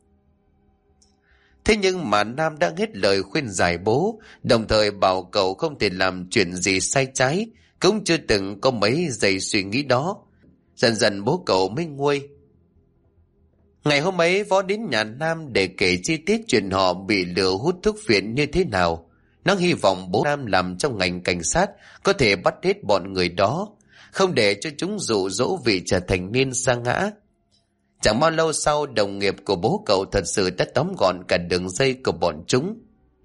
Thế nhưng mà Nam đã hết lời khuyên giải bố, đồng thời bảo cậu không thể làm chuyện gì sai trái, cũng chưa từng có mấy giây suy nghĩ đó. Dần dần bố cậu mới nguôi. Ngày hôm ấy Võ đến nhà Nam để kể chi tiết chuyện họ bị lừa hút thuốc phiện như thế nào. Nó hy vọng bố Nam làm trong ngành cảnh sát có thể bắt hết bọn người đó, không để cho chúng dụ dỗ vị trở thành niên sa ngã. Chẳng bao lâu sau, đồng nghiệp của bố cậu thật sự đã tóm gọn cả đường dây của bọn chúng.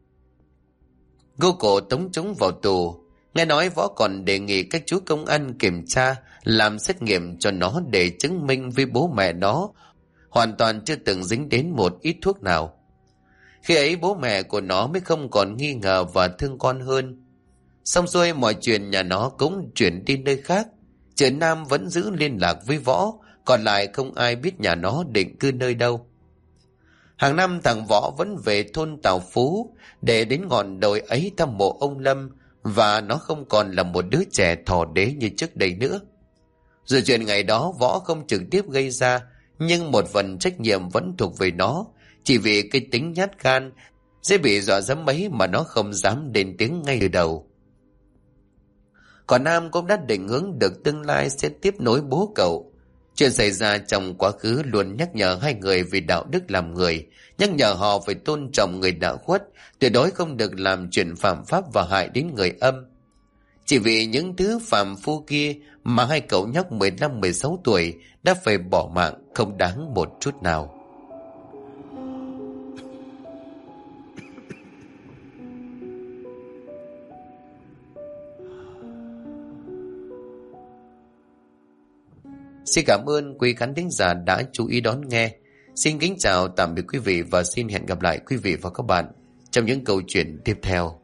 Cô cổ tống chúng vào tù. Nghe nói Võ còn đề nghị các chú công an kiểm tra, làm xét nghiệm cho nó để chứng minh với bố mẹ nó hoàn toàn chưa từng dính đến một ít thuốc nào. Khi ấy bố mẹ của nó mới không còn nghi ngờ và thương con hơn. Xong xuôi mọi chuyện, nhà nó cũng chuyển đi nơi khác. Trời Nam vẫn giữ liên lạc với Võ, còn lại không ai biết nhà nó định cư nơi đâu. Hàng năm thằng Võ vẫn về thôn Tào Phú để đến ngọn đồi ấy thăm mộ ông Lâm, và nó không còn là một đứa trẻ thỏ đế như trước đây nữa. Dù chuyện ngày đó Võ không trực tiếp gây ra, nhưng một phần trách nhiệm vẫn thuộc về nó, chỉ vì cái tính nhát gan, dễ bị dọa dẫm ấy mà nó không dám lên tiếng ngay từ đầu. Còn Nam cũng đã định hướng được tương lai sẽ tiếp nối bố cậu. Chuyện xảy ra trong quá khứ luôn nhắc nhở hai người về đạo đức làm người, nhắc nhở họ phải tôn trọng người đã khuất, tuyệt đối không được làm chuyện phạm pháp và hại đến người âm. Chỉ vì những thứ phàm phu kia mà hai cậu nhóc 15-16 tuổi đã phải bỏ mạng không đáng một chút nào. Xin cảm ơn quý khán thính giả đã chú ý đón nghe. Xin kính chào tạm biệt quý vị và xin hẹn gặp lại quý vị và các bạn trong những câu chuyện tiếp theo.